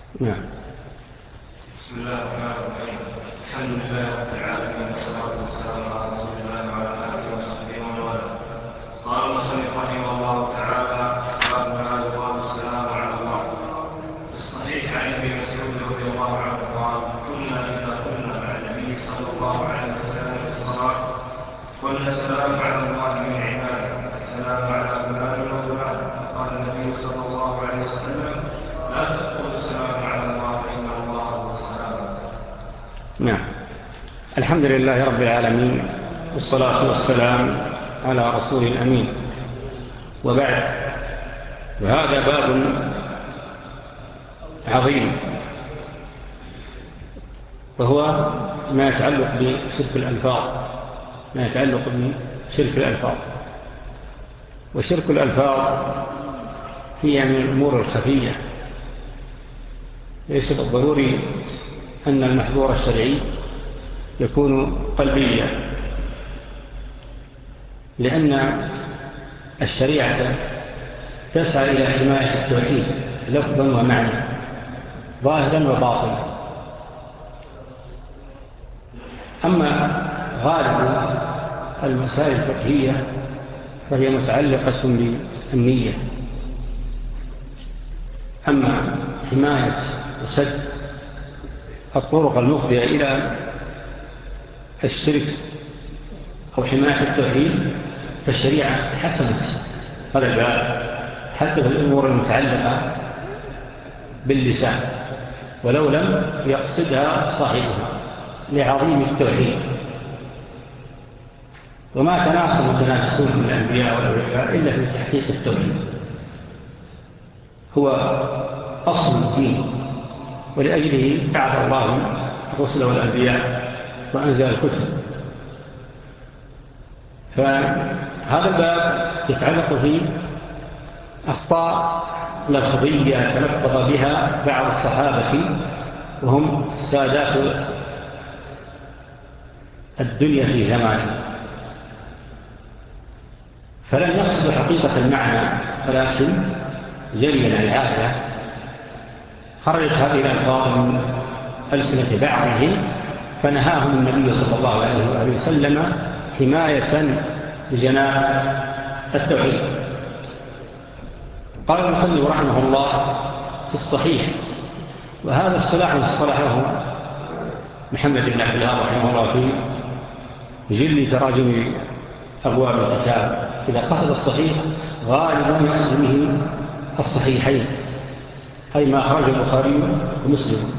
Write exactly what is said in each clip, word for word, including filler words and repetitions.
نعم. بسم الله الرحمن الرحيم. الحمد لله رب العالمين والصلاة والسلام على رسول الله وعلى آله وصحبه ومن والاه. قال المصنف رحمه الله تعالى: باب ما يقال السلام على الله. في الصحيح عن ابن مسعود رضي الله عنه قال: كنا إذا كنا مع النبي صلى الله عليه وسلم في الصلاة قلنا السلام على الله من عباده، السلام على فلان وفلان. فقال النبي صلى الله عليه وسلم: لا تقولوا السلام على الله إن الله هو السلام. نعم. الحمد لله رب العالمين، والصلاة والسلام على رسول الأمين، وبعد. وهذا باب عظيم، وهو ما يتعلق بشرك الألفاظ ما يتعلق بشرك الألفاظ وشرك الألفاظ هي من الأمور الخفية. ليس بالضروري أن المحظور الشرعي يكون قلبيا، لأن الشريعة تسعى إلى حماية التوحيد لفظا ومعنى، ظاهرا وباطنا. أما غالب المسائل الفقهية فهي متعلقة بالنية. أما حماية وسد الطرق المفضية إلى الشرك أو حماية التوحيد فالشريعة حسنت هذا الباب حتى في الأمور المتعلقة باللسان، ولو لم يقصدها صاحبها لعظيم التوحيد. وما تناصب التنافسون من الأنبياء والأولياء إلا في تحقيق التوحيد، هو أصل الدين، ولأجله بعث الله الرسل والأنبياء وأنزل الكتب. فهذا الباب يتعلق في أخطاء لفظية تلفظ بها بعض الصحابة وهم سادات الدنيا في زمانه، فلم يقصدوا حقيقة المعنى، ولكن جريا العادة خرجت هذه الألفاظ من ألسنة بعضهم، فنهاهم النبي صلى الله عليه وسلم حماية لجناب التوحيد. قال المصنف رحمه الله في الصحيح، وهذا الصلاح اصطلحه محمد بن عبد الوهاب رحمه الله في جل تراجم أبواب الكتاب. إذا قصد الصحيح غالبا يقصد به الصحيحين، أي ما أخرج البخاري ومسلم.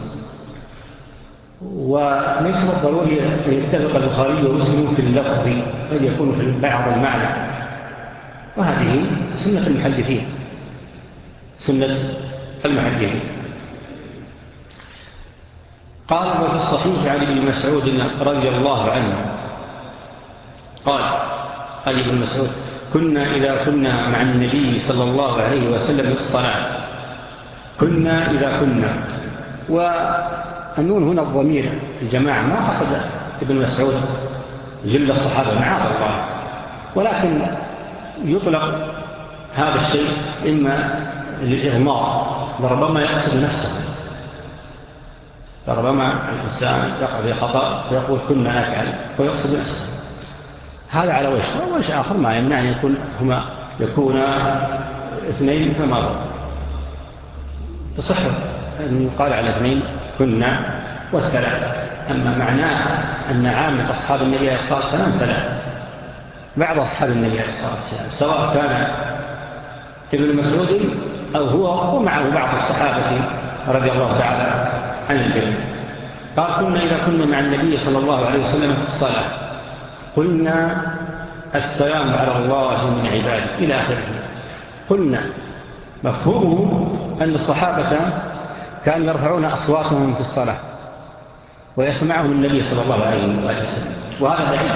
وليس بالضروري أن يتفق البخاري ومسلم في اللفظ، قد يكون في بعض المعنى، وهذه سنة المحدثين سنة المحدثين. قال وفي الصحيح عن ابن مسعود رضي الله عنه قال أي ابن مسعود: كنا إذا كنا مع النبي صلى الله عليه وسلم في الصلاة. كنا إذا كنا، والنون هنا الضمير الجماعة، ما قصد ابن مسعود جل الصحابة معاذ الله، ولكن يطلق هذا الشيء إما للإغماء، لربما يقصد نفسه، لربما الإنسان يقع في خطأ ويقول كنا نفعل ويقصد نفسه. هذا على وجه، ووجه آخر ما يمنع أن يكون هما يكون اثنين فما هو تصح أن يقال على اثنين كنا والثلاث. أما معناه أن عامة أصحاب النبي عليه الصلاة والسلام ثلاث، بعض أصحاب النبي عليه الصلاة والسلام سواء كان ابن مسعود أو هو ومعه بعض الصحابة رضي الله تعالى عن الجميع. قال كنا إذا كنا مع النبي صلى الله عليه وسلم في الصلاة قلنا السلام على الله من عباده إلى آخره. قلنا مفهومه أن الصحابة كانوا يرفعون أصواتهم في الصلاة ويسمعهم النبي صلى الله عليه وسلم، وهذا بعيد،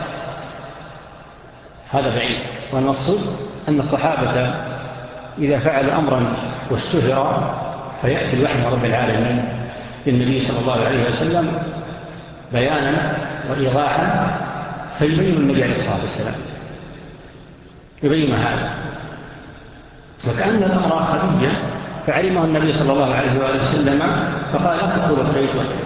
هذا بعيد. والمقصود أن الصحابة إذا فعل أمرا واشتهر فيأتي الوحي من رب العالمين للنبي صلى الله عليه وسلم بيانا وإيضاحا، فيبين النبي عليه الصلاة والسلام يبين هذا، وكأن الأمر خفيا فعلمه النبي صلى الله عليه وآله وسلم فقال لا تقول حيث وحيث،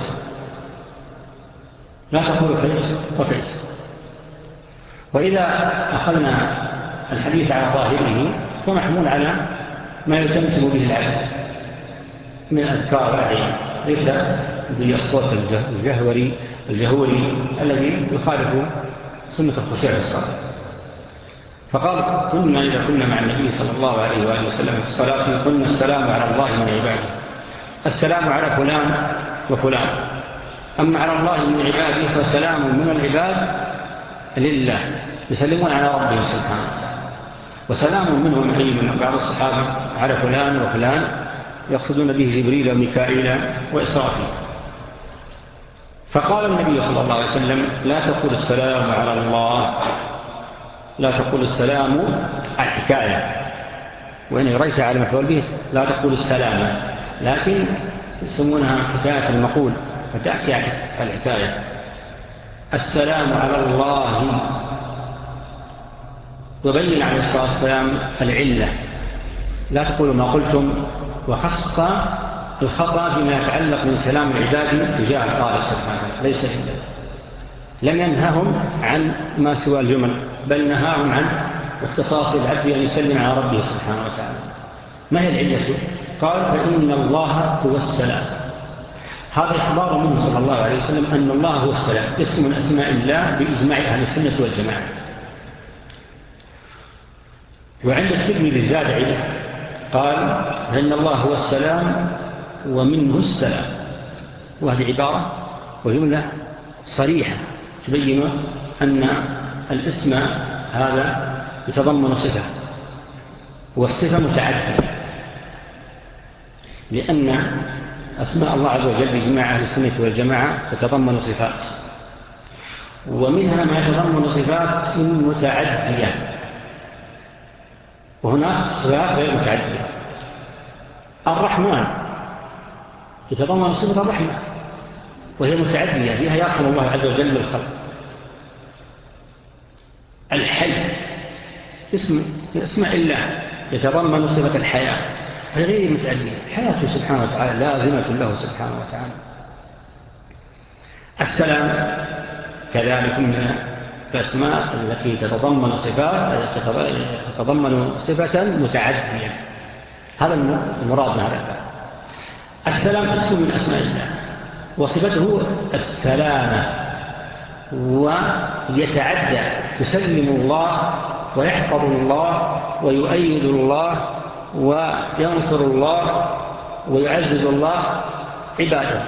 لا تقول حيث وحيث. وإذا أخذنا الحديث على ظاهره فمحمول على ما يتمثل به العبد من أذكار العين، ليس بالصوت الجهوري الجهوري الذي يخالف سنة الخشوع في الصلاة. فقال كنا إذا كنا مع النبي صلى الله عليه وآله وسلم في الصلاة قلنا السلام على الله من عباده، السلام على فلان وفلان، أما على الله من عباده فسلام من العباد لله يسلمون على ربهم سبحانه، وسلام منهم أي من بعض الصحابة على فلان وفلان يقصدون به جبريل وميكائيل وإسرافيل. فقال النبي صلى الله عليه وسلم لا تقول السلام على الله، لا تقول السلام الحكاية، وإن غريت على مفعول به لا تقول السلام، لكن يسمونها حكاية المقول فتأتي على الحكاية. السلام على الله، وبين عليه الصلاة والسلام العلة، لا تقولوا ما قلتم، وخص الخطأ فيما يتعلق من سلام العباد تجاه القائل سبحانه ليس إلا، لم ينههم عن ما سوى الجمل، بل نهاهم عن اختصاص العبد أن يسلم على ربه سبحانه وتعالى. ما هي العلة؟ قال فإن الله هو السلام. هذا إخبار منه صلى الله عليه وسلم أن الله هو السلام، اسم من أسماء الله بإجماع أهل السنة والجماعة. وعند الترمذي الزادعي قال فإن الله هو السلام ومنه السلام، وهذه عبارة وجملة صريحة تبين أن الاسم هذا يتضمن صفة، والصفة متعددة، لأن أسماء الله عز وجل بجماعة أهل السنة والجماعة تتضمن صفات، ومنها ما يتضمن صفات متعدية، وهناك صفات غير متعدية. الرحمن يتضمن صفة الرحمة وهي متعدية، فيها يرحم الله عز وجل بالخلق. الحي اسم من اسماء الله يتضمن صفة الحياة وهي غير متعدية، حياته سبحانه وتعالى لازمة له سبحانه وتعالى. السلام كذلك من الأسماء التي تتضمن صفات تتضمن صفة متعدية، هذا المراد من هذا الباب. السلام اسم من أسماء الله وصفته السلامة، ويتعدى يسلم الله ويحفظ الله ويؤيد الله وينصر الله ويعزز الله عباده.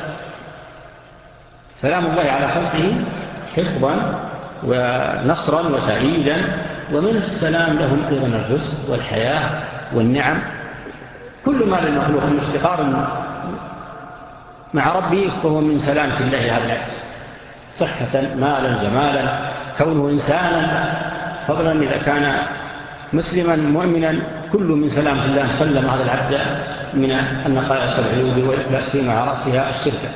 سلام الله على خلقه حفظا ونصرا وتأييدا، ومن السلام لهم أيضا الرزق والحياة والنعم، كل ما للمخلوق من افتقار مع ربه فهو من سلامة الله هذا العبد، صحة مالا جمالا، كونه إنسانا، فضلا إذا كان مسلما مؤمنا، كل من سلامة الله سلم هذا العبد من النقائص العيوب والبأس مع رأسها الشركة.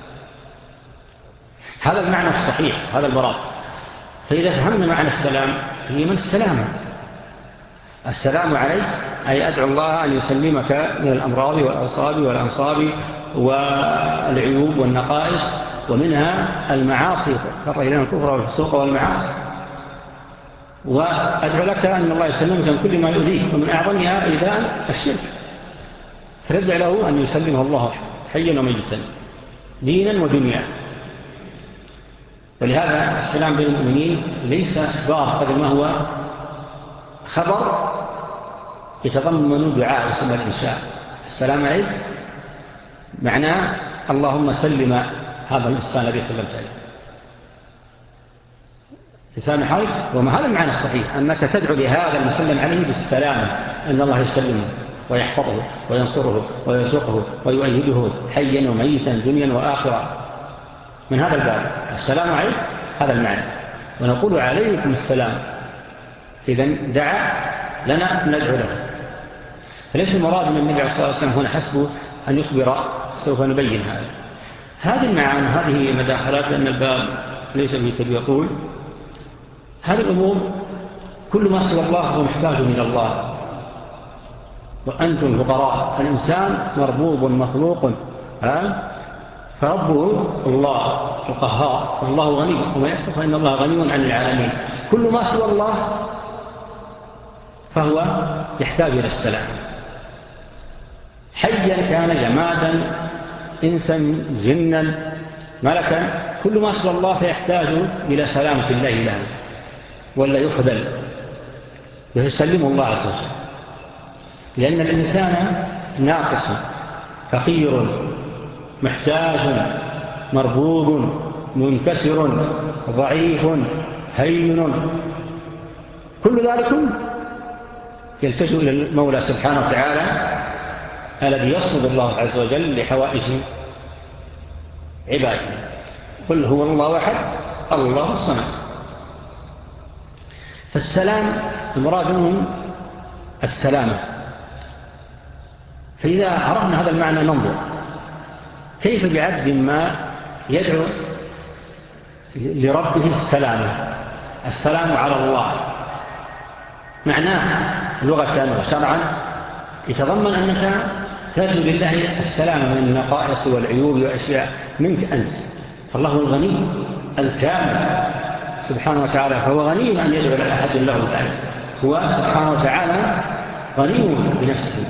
هذا المعنى الصحيح، هذا المراد. فإذا فهمنا معنى السلام هي من السلامة، السلام عليك أي أدعو الله أن يسلمك من الأمراض والأوصاب والأنصاب والعيوب والنقائص، ومنها المعاصي، فرق إلينا الكفر والفسوق والمعاصي، وأدعو لك أن الله يسلمك من كل ما يؤذيك، ومن أعظمها إيذاء الشرك، فردع له أن يسلمه الله حيا وميتا دينا ودنيا. ولهذا السلام بين المؤمنين ليس إخبار قدر ما هو خبر يتضمن دعاء وسمى الإنسان. السلام عليك معناه اللهم سلم هذا الإنسان الذي سلمت عليه، لسان حالك، وما هذا المعنى الصحيح أنك تدعو لهذا المسلم عليه بالسلامة، أن الله يسلمه ويحفظه وينصره ويرزقه ويؤيده حيا وميتا دنيا وآخرة. من هذا الباب السلام عليك هذا المعنى، ونقول عليكم السلام. إذن دعا لنا ندعو له، فليس المراد من النبي عليه الصلاة والسلام هنا حسبه أن يخبر، سوف نبين هذا. هذه المعاني هذه المداخلات، لأن الباب ليس به كبير يقول هذه الأمور كل ما سوى الله هو محتاج من الله، وأنتم الفقراء. الإنسان مربوب مخلوق، فربه الله القهار، والله غني، وما يكفر فإن الله غني عن العالمين. كل ما سوى الله فهو يحتاج إلى السلام، حيا كان، جمادا، إنسا، جنا، ملكا، كل ما سوى الله فيحتاج إلى سلامة الله له، ولا يخذل ويسلم الله عز وجل، لأن الإنسان ناقص فقير محتاج مربوب منكسر ضعيف هين، كل ذلك يلتجئ إلى المولى سبحانه وتعالى الذي يصمد الله عز وجل لحوائج عباده. قل هو الله أحد الله الصمد. فالسلام المراد منه السلامة. فإذا عرفنا هذا المعنى ننظر كيف بعبد ما يدعو لربه السلامة، السلام على الله. معناه لغة وشرعا يتضمن أنك ترجو لله السلامة من النقائص والعيوب وأشياء منك أنت، فالله الغني الكامل سبحانه وتعالى، فهو غني أن يدعو لأحد له ذلك. هو سبحانه وتعالى غني بنفسه،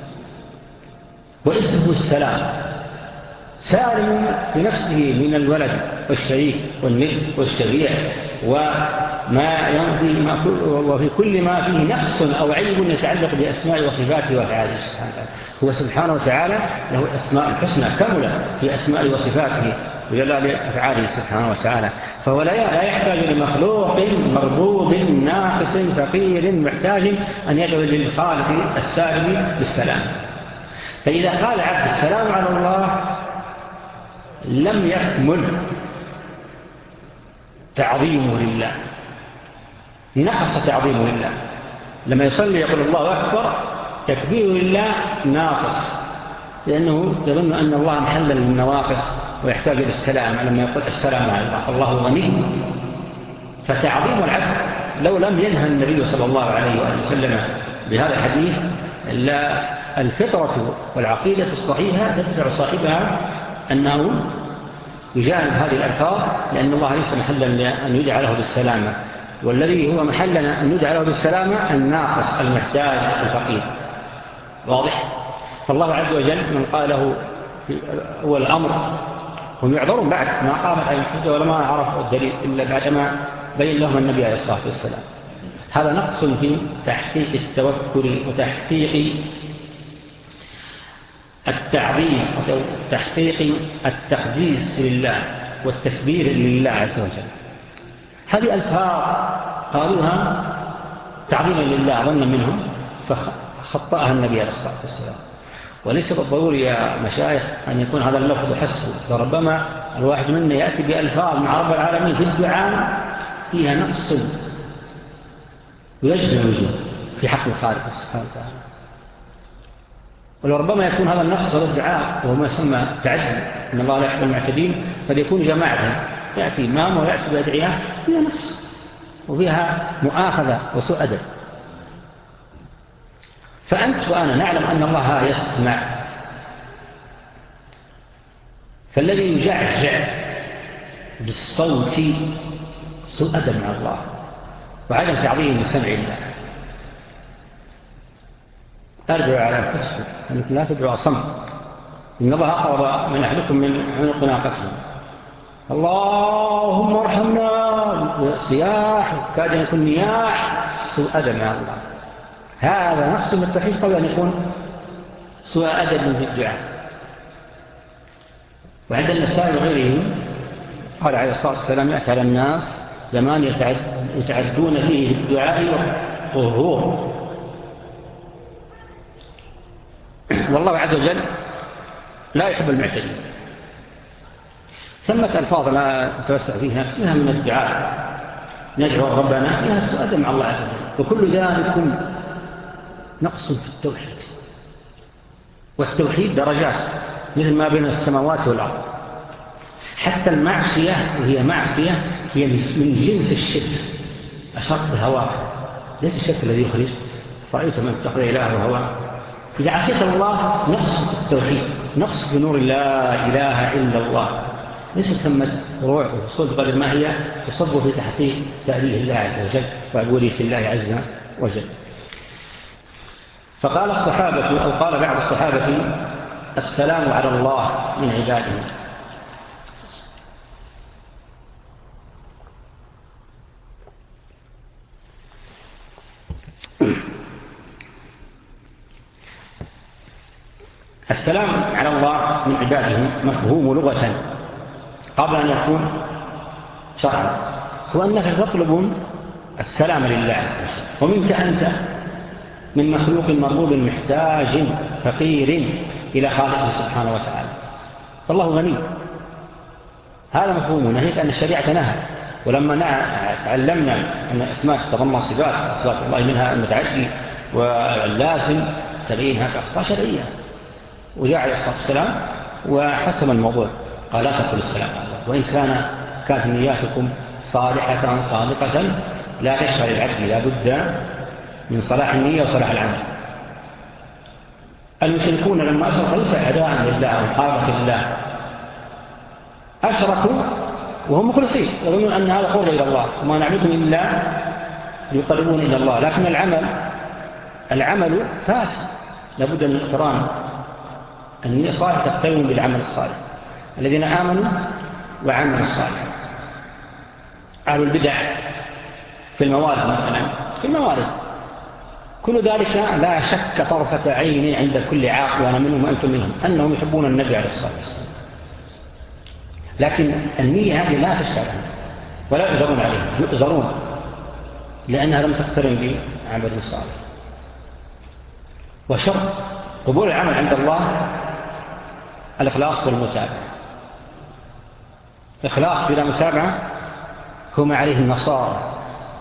واسمه السلام، سالم بنفسه من الولد والشريك والند والشريع وما يمضي ما وفي كل ما فيه نقص أو عيب يتعلق بأسماء وصفاته وأفعاله سبحانه وتعالى. هو سبحانه وتعالى له الأسماء الحسنى كاملة في أسماء وصفاته وجلال أفعاله سبحانه وتعالى، فهو لا يحتاج لمخلوق مربوب ناقص فقير محتاج أن يدعو للخالق السالم بالسلام. فإذا قال عبد السلام على الله لم يكمل تعظيمه لله، نقص تعظيمه لله. لما يصلي يقول الله أكبر، تكبيره لله ناقص، لأنه يظن أن الله محل للنواقص ويحتاج إلى السلام لما يقول السلام على الله، الله غني. فتعظيم العبد لو لم ينهى النبي صلى الله عليه وآله وسلم بهذا الحديث، إلا الفطرة والعقيدة الصحيحة تدفع صاحبها أنه يجانب هذه الألفاظ، لأن الله ليس محلا أن يدعى له بالسلامة، والذي هو محلنا أن يدعى له بالسلامة الناقص المحتاج الفقير. واضح؟ فالله عز وجل من قاله هو الأمر، هم يعذرون بعد ما قامت على الحجة ولما عرفوا الدليل إلا بعدما بين لهم النبي عليه الصلاة والسلام. هذا نقص في تحقيق التوكل وتحقيق التعظيم وتحقيق التقديس لله والتكبير لله عز وجل. هذه ألفاظ قالوها تعظيما لله ظنا منهم فخطأها النبي عليه الصلاة والسلام. وليس بالضروري يا مشايخ أن يكون هذا اللفظ حسه، فربما الواحد منا يأتي بألفاظ مع رب العالمين في الدعاء فيها نقص ويجب الوجود في حق الخالق سبحانه وتعالى، ولربما يكون هذا النقص هذا الدعاء وهو ما يسمى تعدي، إن الله لا يحب المعتدين، فليكون جماعة يأتي إمام ويأتي بأدعياء فيها نقص وفيها مؤاخذة وسوء أدب. فأنت وأنا نعلم أن الله يسمع، فالذي يجعجع بالصوت سوء أدب مع الله وعدم تعظيم لسمع الله. أرجع على أنفسكم أنكم لا تدعوا صمت، إن الله أقرب من أحدكم من عنق ناقته. اللهم ارحمنا سياح كاد أن يكون نياح، سوء أدب مع الله. هذا نفس من التوحيد قبل أن يكون سوء أدب في الدعاء. وعند النساء وغيره قال عليه الصلاة والسلام يأتي على الناس زمان يتعدون فيه بالدعاء والطهور، والله عز وجل لا يحب المعتدين. ثمة ألفاظ لا نتوسع فيها فيها من الدعاء ندعو ربنا فيها سوء أدب مع الله عز وجل، وكل ذلك نقص في التوحيد. والتوحيد درجات مثل ما بين السماوات والأرض. حتى المعصية وهي معصية هي من جنس الشرك أشرط الهواء، ليس الشرك الذي يخرج. رأيت من اتخذ إله وهو إذا عصيت الله نقص في التوحيد، نقص في نور لا إله إلا الله، ليس ثمة روح وفصول قدر ما هي تصب في تحقيق تأليه الله عز وجل وعبودية الله عز وجل. فقال الصحابة أو قال بعض الصحابة: السلام على الله من عباده. السلام على الله من عباده مفهوم لغة قبل أن يكون شرعا، هو أنك تطلب السلام لله عز وجل، ومنك أنت من مخلوق مرغوب محتاج فقير إلى خالقه سبحانه وتعالى، فالله غني. هذا مفهوم، ناهيك أن الشريعة نهى. ولما تعلمنا أن الأسماء تتضمن صفات، أصفات الله منها المتعدي واللازم، تبين هذا أخطاء شرعية، وجاء عليه الصلاة والسلام وحسم الموضوع، قال: لا تقل السلام على الله، وإن كان كانت نياتكم صالحة صادقة لا تشغل العبد، لا بد من صلاح النية وصلاح العمل. المشركون لما أشركوا ليس أعداء لله ومحاربة لله، أشركوا وهم مخلصين، يظنون أن هذا قرب إلى الله، وما نعبدهم إلا يقربون إلى الله، لكن العمل العمل فاسد، لابد من اقتران النية الصالحة تقترن بالعمل الصالح. الذين آمنوا وعملوا الصالح. أهل البدع في الموارد مثلا، في الموارد كل ذلك لا شك طرفة عين عند كل عاقل، وأنا منهم وأنتم منهم، أنهم يحبون النبي عليه الصلاة والسلام، لكن النية هذه لا تشتغل ولا يؤجرون عليها، يؤجرون لأنها لم تقترن بعمل الصالح. وشرط قبول العمل عند الله الإخلاص والمتابعة. إخلاص بلا متابعة هم عليه النصارى،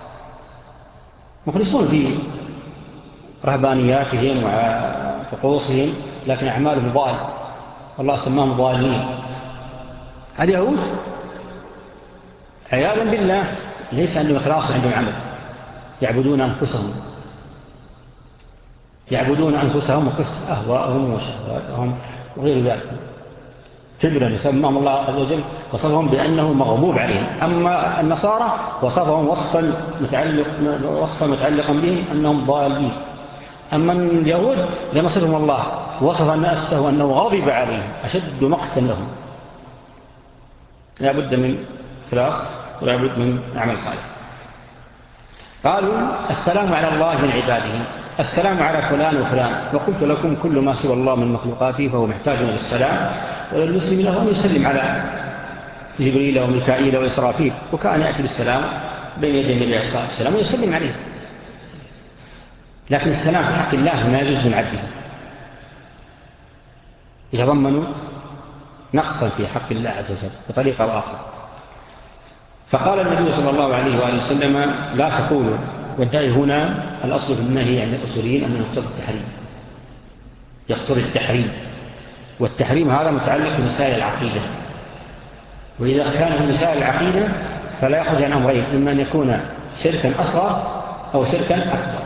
مخلصون في رهبانياتهم وطقوسهم، لكن أعمالهم ضال، والله سماهم ضالين. اليهود عياذا بالله ليس عندهم إخلاص، عندهم عمل، يعبدون أنفسهم يعبدون أنفسهم وقصة أهواءهم وشهواتهم وغير ذلك، كبرا يسمىهم الله عز وجل وصفهم بأنه مغضوب عليهم. أما النصارى وصفهم وصفا متعلق وصفا متعلقا بهم أنهم ضالين. أما اليهود لما صفهم الله وصف نفسه أنه غضب عليهم، أشد مقتا لهم. لا بد من خلاص ولا بد من عمل صالح. قالوا: السلام على الله من عباده، السلام على فلان وفلان، وقلت لكم كل ما سوى الله من مخلوقاته فهو محتاج للسلام، وللمسلم له أن يسلم على جبريل وميكائيل وإسرافيل، وكان يأتي بالسلام بين يدي النبي عليه الصلاة والسلام ويسلم عليه. لكن السلام في حق الله ما يجوز من عبده، يتضمن نقصا في حق الله عز وجل بطريقة أو آخر. فقال النبي صلى الله عليه وآله وسلم: لا تقولوا، والداعي هنا الأصل في النهي عند الأصوليين أنه يقتضي التحريم، يقتضي التحريم، والتحريم هذا متعلق بمسائل العقيدة، وإذا كان في مسائل العقيدة فلا يخرج عن أمرين: إما أن يكون شركا أصغر أو شركا أكبر.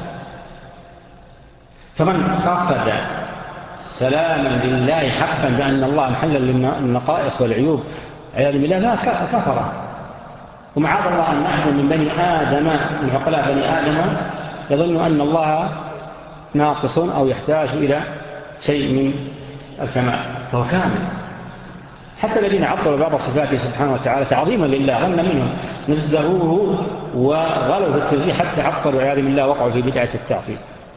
فمن قصد سلاما لله حقا بأن الله محلا للنقائص والعيوب عياذا بالله لا كفر. ومعاذ الله أن أحد من بني آدم من عقلاء بني آدم يظن أن الله ناقص أو يحتاج إلى شيء من الكمال، فهو كامل. حتى الذين عطلوا بعض صفاته سبحانه وتعالى تعظيما لله ظن منهم نزهوه وغلوا في التنزيه حتى عطلوا والعياذ بالله وقعوا في بدعة التعطيل.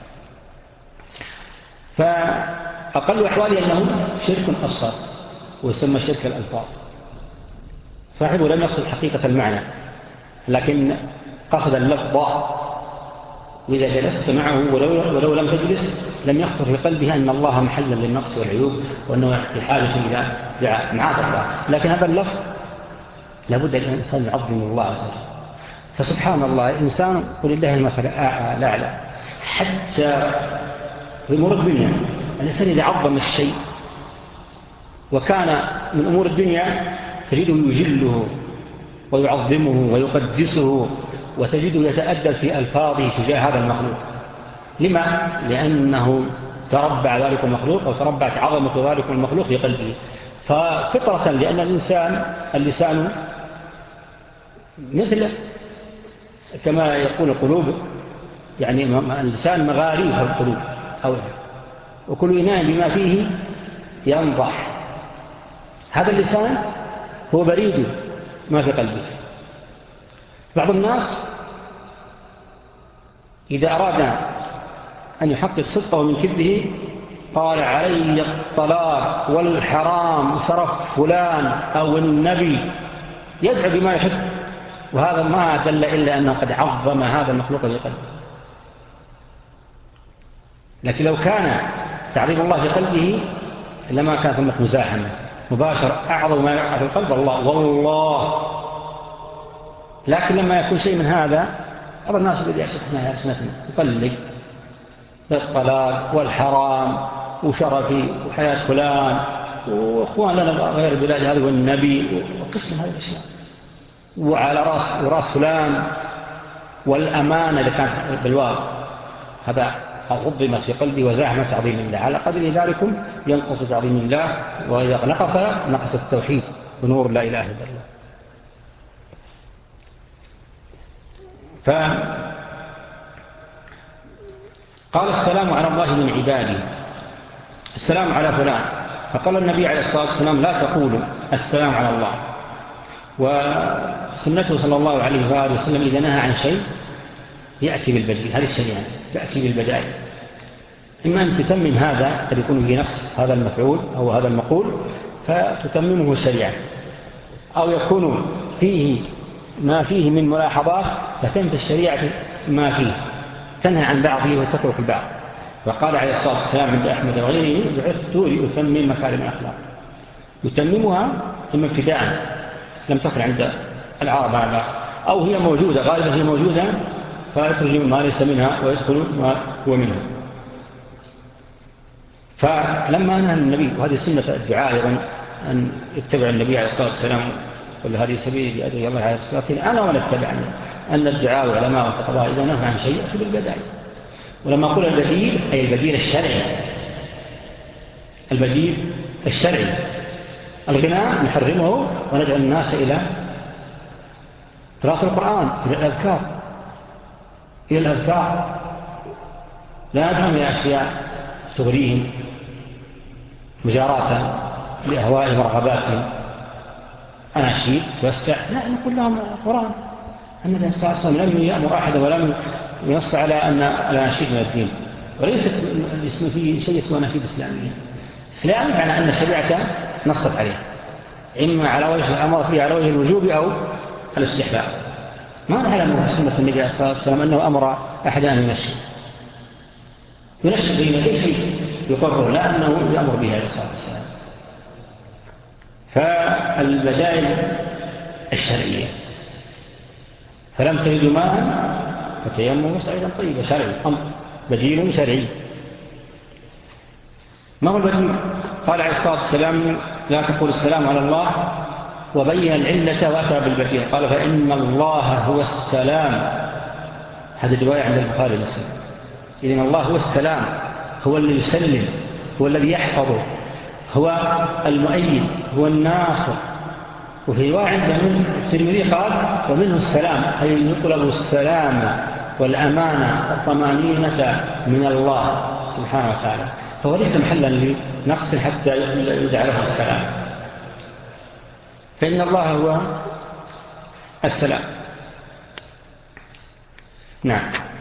فأقل أحواله أنه شرك أصغر ويسمى شرك الألفاظ. صاحبه لم يقصد حقيقة المعنى لكن قصد اللفظ، وإذا جلست معه ولو, ولو لم تجلس لم يخطر في قلبه أن الله محلا للنقص والعيوب وأنه بحاجة إلى دعاء معاذ الله. لكن هذا اللفظ لابد الإنسان يعظم الله عز وجل. فسبحان الله الإنسان ولله المثل الأعلى، حتى في أمور الدنيا الإنسان إذا عظم الشيء وكان من أمور الدنيا تجده يجله ويعظمه ويقدسه، وتجده يتأدب في ألفاظه تجاه هذا المخلوق. لما؟ لأنه تربع ذلك المخلوق أو تربعت عظمة ذلك المخلوق في قلبه. ففطرة لأن الإنسان اللسان مثل كما يقول القلوب، يعني اللسان مغاريف القلوب أو وكل إناء بما فيه ينضح. هذا اللسان هو بريد ما في قلبه. بعض الناس إذا أراد أن يحقق صدقه من كذبه قال علي الطلاق والحرام وشرف فلان أو النبي، يدعو بما يحب، وهذا ما دل إلا أنه قد عظم هذا المخلوق في قلبه. لكن لو كان تعظيم الله في قلبه لما كان ثمة مزاحمة مباشر، أعظم ما يقع في القلب الله والله. لكن لما يكون شيء من هذا بعض الناس يقول يا شيخنا يا سنتنا يقلق الطلاق والحرام وشرفي وحياة فلان وإخوان لنا غير البلاد هذا والنبي وقسم هذه الأشياء وعلى رأس وراس فلان والأمانة اللي كانت بالواقع، هذا عظم في قلبي وزاحمة تعظيم الله. على قدر ذلكم ينقص تعظيم الله، وإذا نقص نقص التوحيد ونور لا إله إلا الله. فقال السلام على الله من عباده، السلام على فلان. فقال النبي عليه الصلاة والسلام لا تقولوا السلام على الله. وسنته صلى الله عليه وآله وسلم إذا نهى عن شيء يأتي بالبديل، هذه الشريعة تأتي بالبدائل. إما أن تتمم هذا قد يكون في نفس هذا المفعول أو هذا المقول فتتممه شريعة، أو يكون فيه ما فيه من ملاحظات فتنفي الشريعة ما فيه، تنهى عن بعضه وتترك البعض. وقال عليه الصلاة والسلام عند أحمد وغيره بعثت لأتمم مكارم الأخلاق. يتممها إما ابتداء لم تكن عند العرب على بعض، أو هي موجودة غالبا هي موجودة فيخرج ما ليس منها ويدخل ما هو منها. فلما نهى النبي، وهذه سنة الدعاء أيضا أن يتبع النبي عليه الصلاة والسلام قل هذه سبيل بأدعي الله عليه الصلاة والسلام أنا ولا اتبعني، أن الدعاء والعلماء والخطباء إذا نهى عن شيء يأتي بالبدائل. ولما قل البديل أي البديل الشرعي، البديل الشرعي. الغناء نحرمه وندعو الناس إلى قراءة القرآن، إلى الأذكار إلى الأذكار لا ندعوهم إلى أشياء تغريهم مجاراة لأهوائهم ورغباتهم، أناشيد توسع، لا نقول لهم القرآن. النبي صلى الله عليه وسلم لم يأمر أحدا ولم ينص على أن الأناشيد من الدين، وليست الاسم فيه شيء اسمه أناشيد إسلامية. إسلامي معنى أن الشريعة نصت عليه، إما على وجه الأمر فيه على وجه الوجوب أو الاستحباب. ما نعلم في سنة النبي صلى الله عليه وسلم أنه أمر أحدا أن ينشي ينشي بين أي شيء يقرر، لا أنه يأمر به عليه الصلاة والسلام. فالبدائل الشرعية، فلم تجدوا ماء فتيمموا صعيدا طيبا، شرعي، أمر بديل شرعي. ما هو البديل؟ قال عليه الصلاة والسلام لا تقول السلام على الله، وبين العلة وأتى بالبديل قال فإن الله هو السلام. هذه الرواية عند البخاري ومسلم. إذن الله هو السلام، هو الذي يسلم، هو الذي يحفظه، هو المؤيد، هو الناصر. وفي رواية عند الترمذي قال ومنه السلام، أي يطلب السلام والأمانة والطمأنينة من الله سبحانه وتعالى. فهو ليس محلا لنقص حتى يدعى له السلام، فإن الله هو السلام. نعم.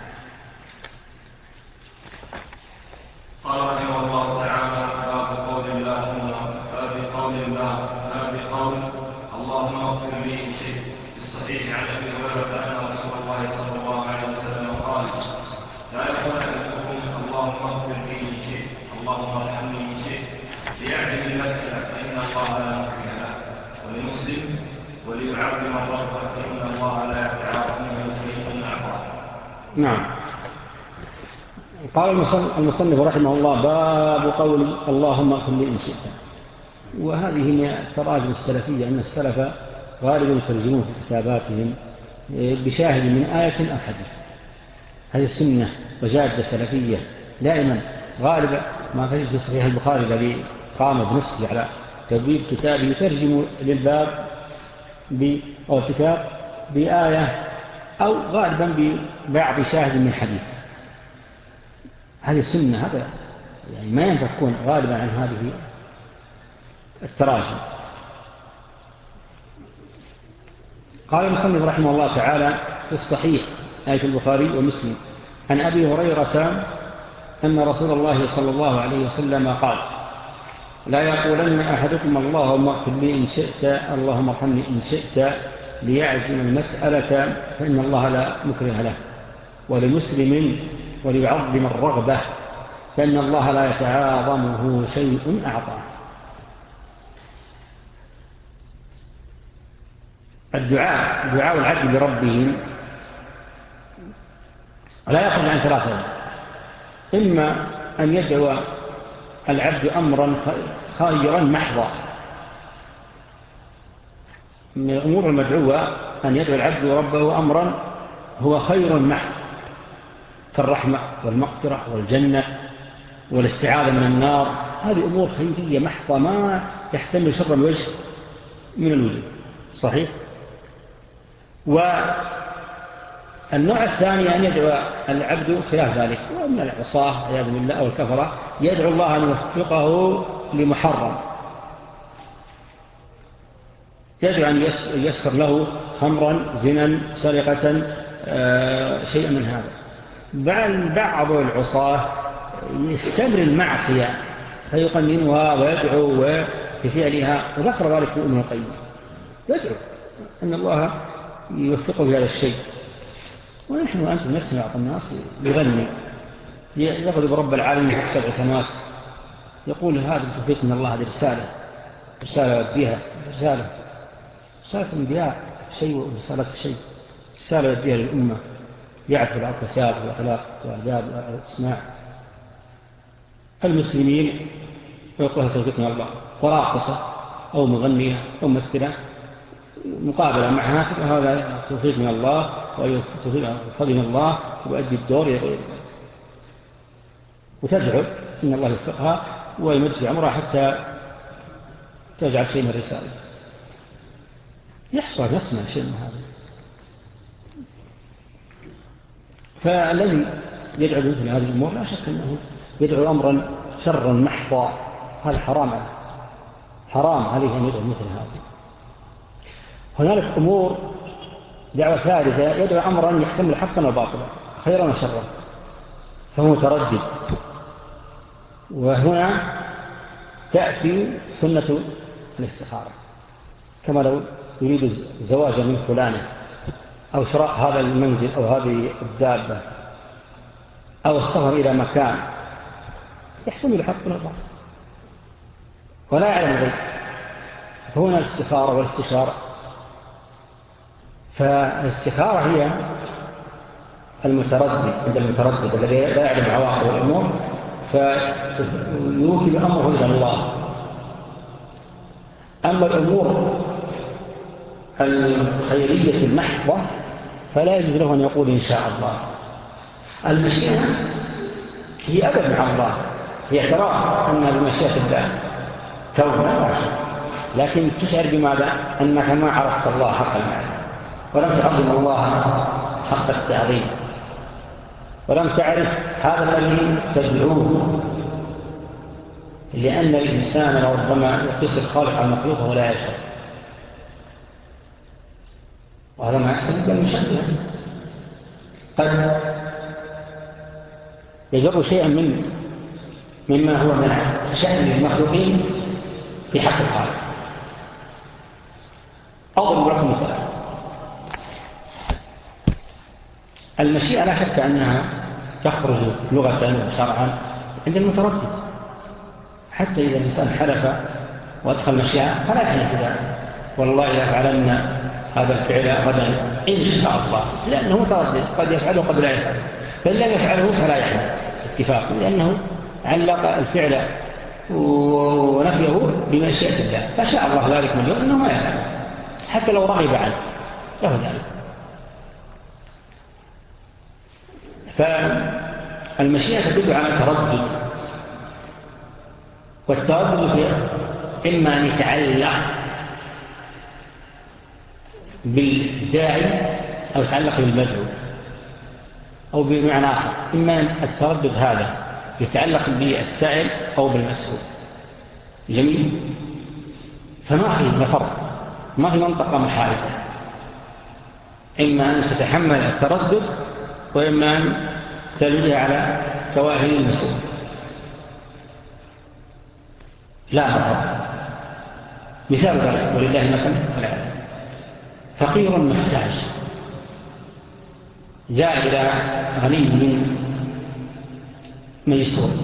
قال رحمه الله تعالى باب قول الله باب قول الله باب قول اللهم اغفر لي شيء. في الصحيح عن ابي هريره ان رسول الله صلى الله عليه وسلم قال لا يقول احدكم اللهم اغفر لي شيء اللهم ارحمني شيء ليعجل المسألة فإن الله لا يغفر له. ولمسلم وليعظم الرب فإن الله لا يتعاظم منه شيء أعظم. نعم. قال المصنف رحمه الله باب قول اللهم اغفر لي إن شئت. وهذه من التراجم السلفية أن السلف غالبا يترجمون في كتاباتهم بشاهد من آية أو حديث. هذه السنة وجادة سلفية دائما غالبا ما تجد في صحيح البخاري الذي قام بنفسه على تدويب كتاب يترجم للباب أو الكتاب بآية أو غالبا ببعض شاهد من حديث. هذه السنة، هذا يعني ما ينفع تكون غالبا عن هذه التراجم. قال المصنف رحمه الله تعالى في الصحيح آية البخاري ومسلم عن أبي هريرة أن رسول الله صلى الله عليه وسلم قال: لا يقولن أحدكم اللهم اغفر لي إن شئت، اللهم ارحمني إن شئت، ليعزم المسألة فإن الله لا مكره له، ولمسلم وليعظم الرغبة فإن الله لا يتعاظمه شيء أعطاه. الدعاء دعاء العبد لربه لا يخرج عن ثلاثة: إما أن يدعو العبد أمرا خيرا محضا، من الأمور المدعوة أن يدعو العبد ربه أمرا هو خير محض كالرحمة والمغفرة والجنة والاستعاذة من النار. هذه أمور خيرية محضة ما تحتمل شر الوجه من الوجه. صحيح. والنوع الثاني أن يدعو العبد خلاف ذلك، ومن العصاة عياذ بالله أو الكفرة يدعو الله أن يوفقه لمحرم، يدعو أن يسر له خمرا زنا سرقة شيء من هذا. بعض العصاة يستمر المعصية فيقننها ويدعو بفعلها، وذكر ذلك ابن القيم، يدعو أن الله يوفقه بهذا الشيء. ونحن وأنتم نسمع الناس يغني يغضب رب العالمين في سبع سماوات، يقول هذا التوفيق من الله، هذه رسالة رسالة وديها رسالة رسالة الأنبياء شيء ورسالة شيء، رسالة وديها للأمة يعرف الاعتصاب والأخلاق والآداب والإسماع. المسلمين ويقول هذا توفيق من الله، وراقصة أو مغنية أو ممثلة مقابلة مع هذا، هذا توفيق من الله وفضل من الله، ويؤدي الدور وتدعو إن الله يوفقها ويمد في عمرها حتى تجعل شيء من الرسالة. يحصل نسمع شيء من هذا. فالذي يدعو مثل هذه الأمور لا شك أنه يدعو أمرا شرا محضا، هذا حرام عليه، حرام عليه أن يدعو مثل هذا. هنالك أمور دعوة ثالثة يدعو أمرا يحتمل حقا وباطلا، خيرا وشرا، فهو متردد. وهنا تأتي سنة الاستخارة، كما لو يريد الزواج من فلانة أو شراء هذا المنزل أو هذه الدابة أو السفر إلى مكان يحتمل حقا وباطلا ولا يعلم ذلك، فهنا الاستخارة والاستشارة. فالاستخارة هي المتردد، عند المتردد الذي لا يعلم عواقب الأمور فيوكل أمره إلى الله. أما الأمور الخيرية المحضة فلا يجوز له أن يقول إن شاء الله. المشيئة هي أدب مع الله، هي ترى أنها بمشيئة الله كونها، لكن تشعر بماذا؟ أنك ما عرفت الله حق المعرفة، ولم تعظم الله حق التعظيم، ولم تعرف هذا الذي تدعوه، لأن الإنسان ربما يقيس الخالق على المخلوق ولا يشعر، وهذا ما يحصل بل مشبه، قد يجر شيئا من مما هو من شأن المخلوقين في حق الخالق. أضرب لكم مثال: المشيئة لا شك أنها تخرج لغة وشرعا عند المتردد، حتى إذا الإنسان حلف وأدخل مشيئة فلا يحلف ذلك والله لا يفعلن هذا الفعل غدا إن شاء الله، لأنه متردد، قد يفعله قد لا يفعله، فإن لم يفعله فلا يحلف اتفاقا، لأنه علق الفعل ونفيه بمشيئة الله، فشاء الله ذلك من يوم أنه ما يفعله حتى لو رغب عنه له ذلك. فالمشيئة تدل على تردد والتردد فيه إما أن يتعلق بالداعي أو يتعلق بالمدعو، أو بمعنى آخر، إما التردد هذا يتعلق بالسائل أو بالمسؤول. جميل. فما في مفر، ما في منطقة محايدة، إما أن تتحمل التردد وإما أن تلوي على تواهي المسؤول. لا مفر. مثال ذلك ولله مثل العالم، فقير محتاج جاء إلى غني من ميسور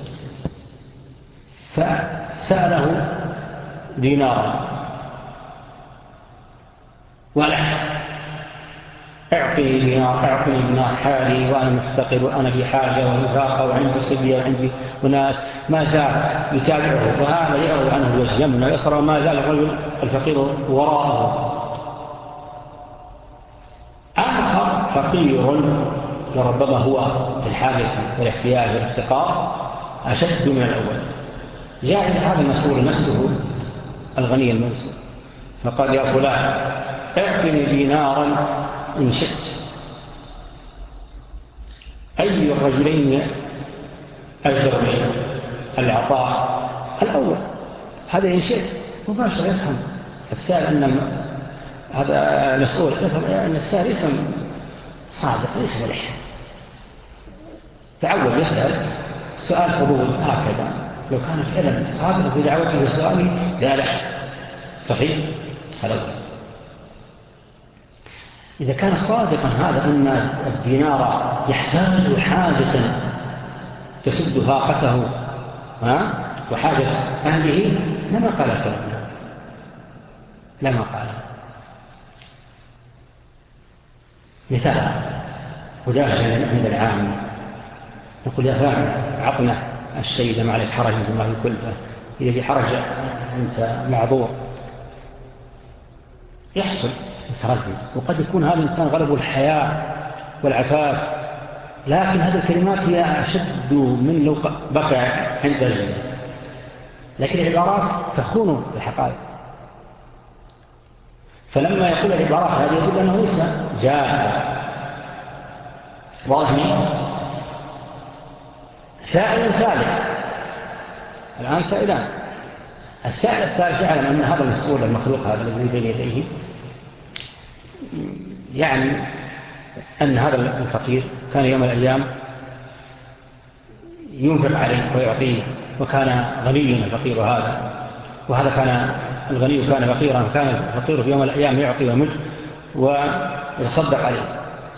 فسأله دينارا ولح، اعطني دينار، اعطني دينار حالي وأنا مفتقر وأنا بحاجة ومفاقة وعندي صبية وعندي وناس. ما زال يتابعه وهذا يعرض عنه الوجه يمنى ويسرى، ما زال الرجل الفقير وراءه. آخر فقير وربما هو في الحاجة والاحتياج والافتقار أشد من الأول، جاء إلى هذا المسؤول نفسه الغني المنصور فقال يا فلان اعطني دينارا إن شئت. أي الرجلين أجر من العطاء؟ الأول هذا إن شئت مباشر يفهم السائل أن هذا مسؤول يفهم أن السائل يفهم صادق ليس ملح، تعود يسأل سؤال فضول هكذا. لو كان فعلا صادق في دعوته وسؤاله لا لح صحيح. هذا إذا كان صادقا هذا أن الدينار يحتاج حاجة تسد فاقته وحاجة أهله لما قال كلامه، لما قال. مثال وجاء عند العام نقول يا فاعل عطنا الشيء إذا ما عليك حرج مثل ما في كلفة، إذا في حرج أنت معذور يحصل التردد. وقد يكون هذا الإنسان غلبه الحياء والعفاف، لكن هذه الكلمات هي أشد من لو بقى عند الجنة، لكن العبارات تخون الحقائق. فلما يقول العبارات هذه يقول أنه ليس جاهل. واضح. سائل ثالث الآن سائلان. السائل الثالث يعلم أن هذا المسؤول المخلوق هذا الذي بين يديه يعني أن هذا الفقير كان يوم الأيام ينفق عليه ويعطيه، وكان غنيا الفقير هذا، وهذا كان الغني كان فقيرا، وكان الفقير في يوم الأيام يعطي ومد ويصدق عليه.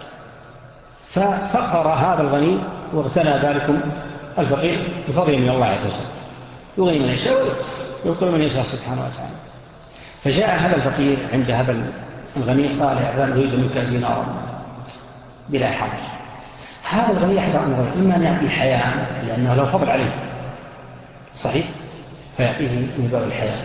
ففقر هذا الغني واغتنى ذلكم الفقير بفضل من الله عز وجل، يغني من يشاء ويقول من يشاء سبحانه وتعالى. فجاء هذا الفقير عند هذا الغني قال يا فلان أريد منك دينارا بلا حرج. هذا الغني يحضر أمره، إما أن يعطي حياة لأنه لو فضل عليه صحيح فيعطيه من باب الحياة،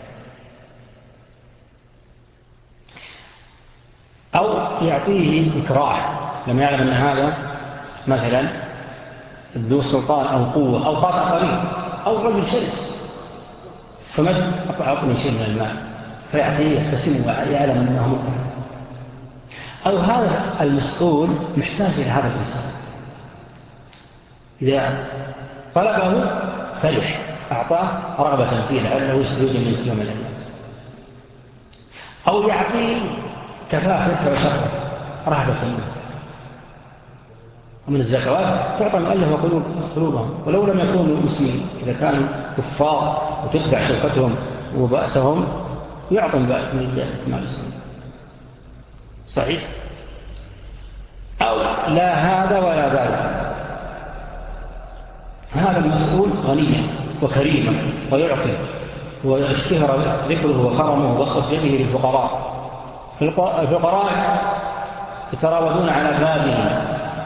أو يعطيه إكراه لما يعلم أن هذا مثلا ذو سلطان أو قوة أو طاقة قريب أو رجل شرس، فمد أعطني شيء من المال فيعطيه يقتسمه ويعلم أنه مكره. أو هذا المسؤول محتاج إلى هذا الإنسان، إذا طلبه فرح أعطاه رغبة فيه لعله يستفيد من يوم الأيام، أو يعطيه كفافة وشرة رهبة منه. ومن الزكوات تعطى المؤلف قلوبهم ولو لم يكونوا مسلمين، إذا كانوا كفار وتتبع شوكتهم وبأسهم يعطى من مال السنة صحيح. أو لا هذا ولا ذلك، هذا المسؤول غنيا وكريما ويعطي واشتهر ذكره وكرمه ووصف يده للفقراء. الفقراء يتراودون على بابه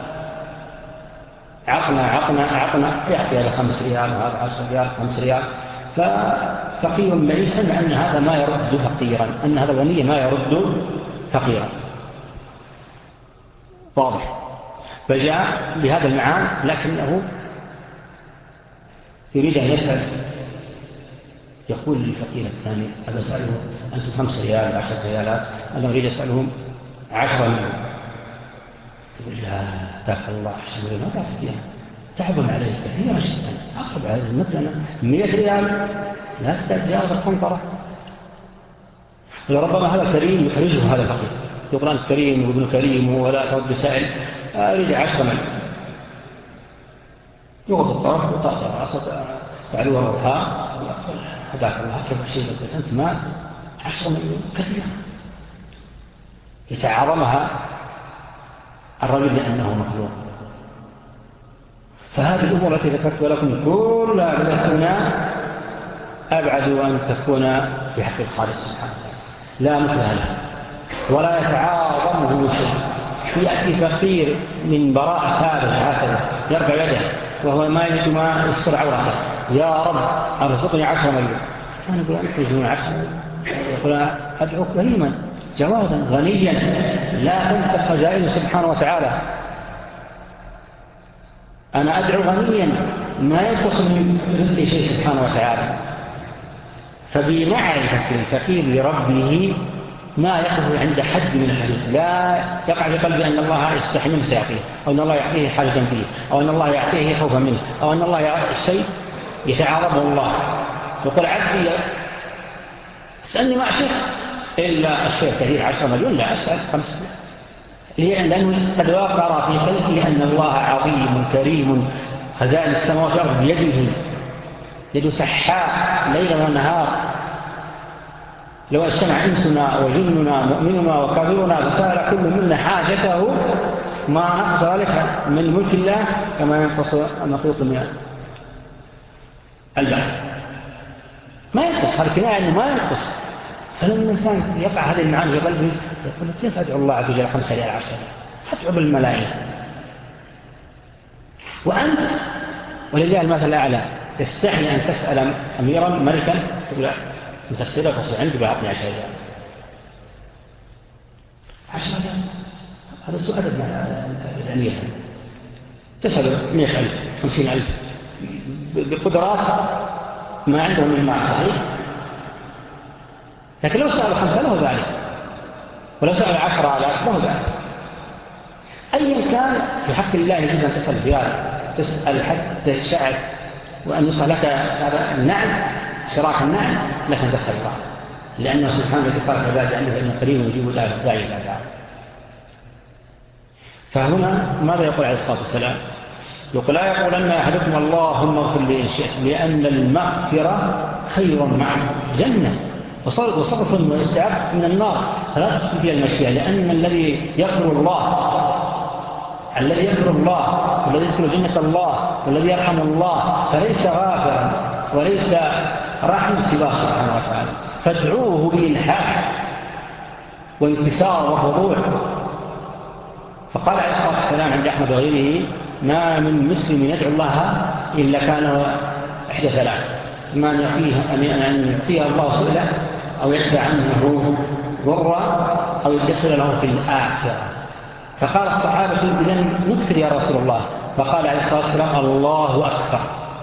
عقنا عقنا عقنا يعطي هذا خمس ريال وهذا عشر ريال خمس ريال. ففقير ليس مع أن هذا ما يرد فقيرا، أن هذا الغني ما يرد فقيرا واضح. فجاء بهذا المعان لكنه يريد أن يسأل يقول للفقير الثاني أبا أسأله أنتم خمس ريال عشرة ريالات أنا أريد أسألهم عشرة مليون. يقول لا دافع الله عشرة مليون ما تعطيها تعظم عليه كثيرا جدا أصعب عليه مثلا مئة ريال لا تتجاوز القنطرة. ولربما هذا كريم يحرجه هذا الفقير يقول أنت كريم وابن كريم ولا ترد سائل أريد عشرة مليون. يغض الطرف وتأطر عصد تعلوها روحها هداك الله هكذا شيء لك أنت ما عشرة مليون كثيرا يتعظمها الرجل لأنه مخلوق. فهذه الأمور التي ذكرت لكم كلها بالاستثناء أبعد أن تكون في حق الخالق سبحانه وتعالى لا مثل له ولا يتعاظمه شيء. يأتي فقير من براء ثابت هكذا يرفع يده وهو ما يجد ما يستر عورته يا رب أرزقني عشرة مليون. أنا أقول أنت تجدون عشرة مليون يقول أدعوك كريما جوادا غنيا لا تنقص خزائنه سبحانه وتعالى. أنا أدعو غنيا ما ينقص من رزق شيء سبحانه وتعالى. فبمعرفة الفقير لربه ما يقف عند حد من الحدود لا يقع في قلبه أن الله يستحي منه سيعطيه أو أن الله يعطيه حاجة فيه أو أن الله يعطيه خوفا منه أو أن الله يعطيه الشيء يتعاظمه الله. يقول عبدي اسألني ما أشيء إلا الشيء كثير عشرة مليون لا أسأل خمسة لأنه قد وقر في قلبه أن الله عظيم كريم خزائن السماوات والأرض بيده يد سحاء ليلا ونهار. لو اجتمع إنسنا وجننا مؤمننا وكافرنا فسأل كل منا حاجته ما نقص ذلك من ملك الله كما ينقص المخلوق من البحر ما ينقص. هذا كناية أنه ما ينقص. فلما الإنسان يقع هذه المعاني في قلبه يقول كيف أدعو الله عز وجل خمسة ريال عشرة أدعو بالملايين. وأنت ولله المثل الأعلى تستحي أن تسأل أميرا ملكا تقول تستطيع قصر عندي بعطني عشرة ريال عشرة ريال هذا سؤال الأمير تسأل مئة ألف خمسين ألف بقدرات ما عندهم من مع صحيح. لكن لو سأل خمسة له ذلك ولو سأل عشرة آلاف له ذلك. أيا كان في حق الله يجب أن تسأل ريال تسأل حتى تشعر وأن يصح لك هذا النعم شراك النعم لكن تسأل الله لأنه سبحانه وتعالى عباده أنه إنه قريب يجيب الله الداعي إلى دعوة. فهنا ماذا يقول عليه الصلاة والسلام؟ يقول لا يقولن أحدكم اللهم اغفر لي إن شئت لأن المغفرة خير مع جنة وصرف واستعاف من النار فلا تدخل فيها المشيئة. لأن الذي يغفر الله الذي يغفر الله والذي يدخل جنة الله والذي يرحم الله فليس غافرا وليس رحم سواه سبحانه وتعالى. فادعوه بإلحاح وانكسار وخضوع. فقال عليه الصلاة والسلام عند أحمد وغيره ما من مسلم يدعو الله إلا كان إحدى ثلاث ما أن يعطيه أن يعطيه الله سؤله أو يدفع عنه ضرا أو يدخل له في الآخرة. فقال الصحابة إذن نكثر يا رسول الله. فقال عليه الصلاة والسلام الله أكبر.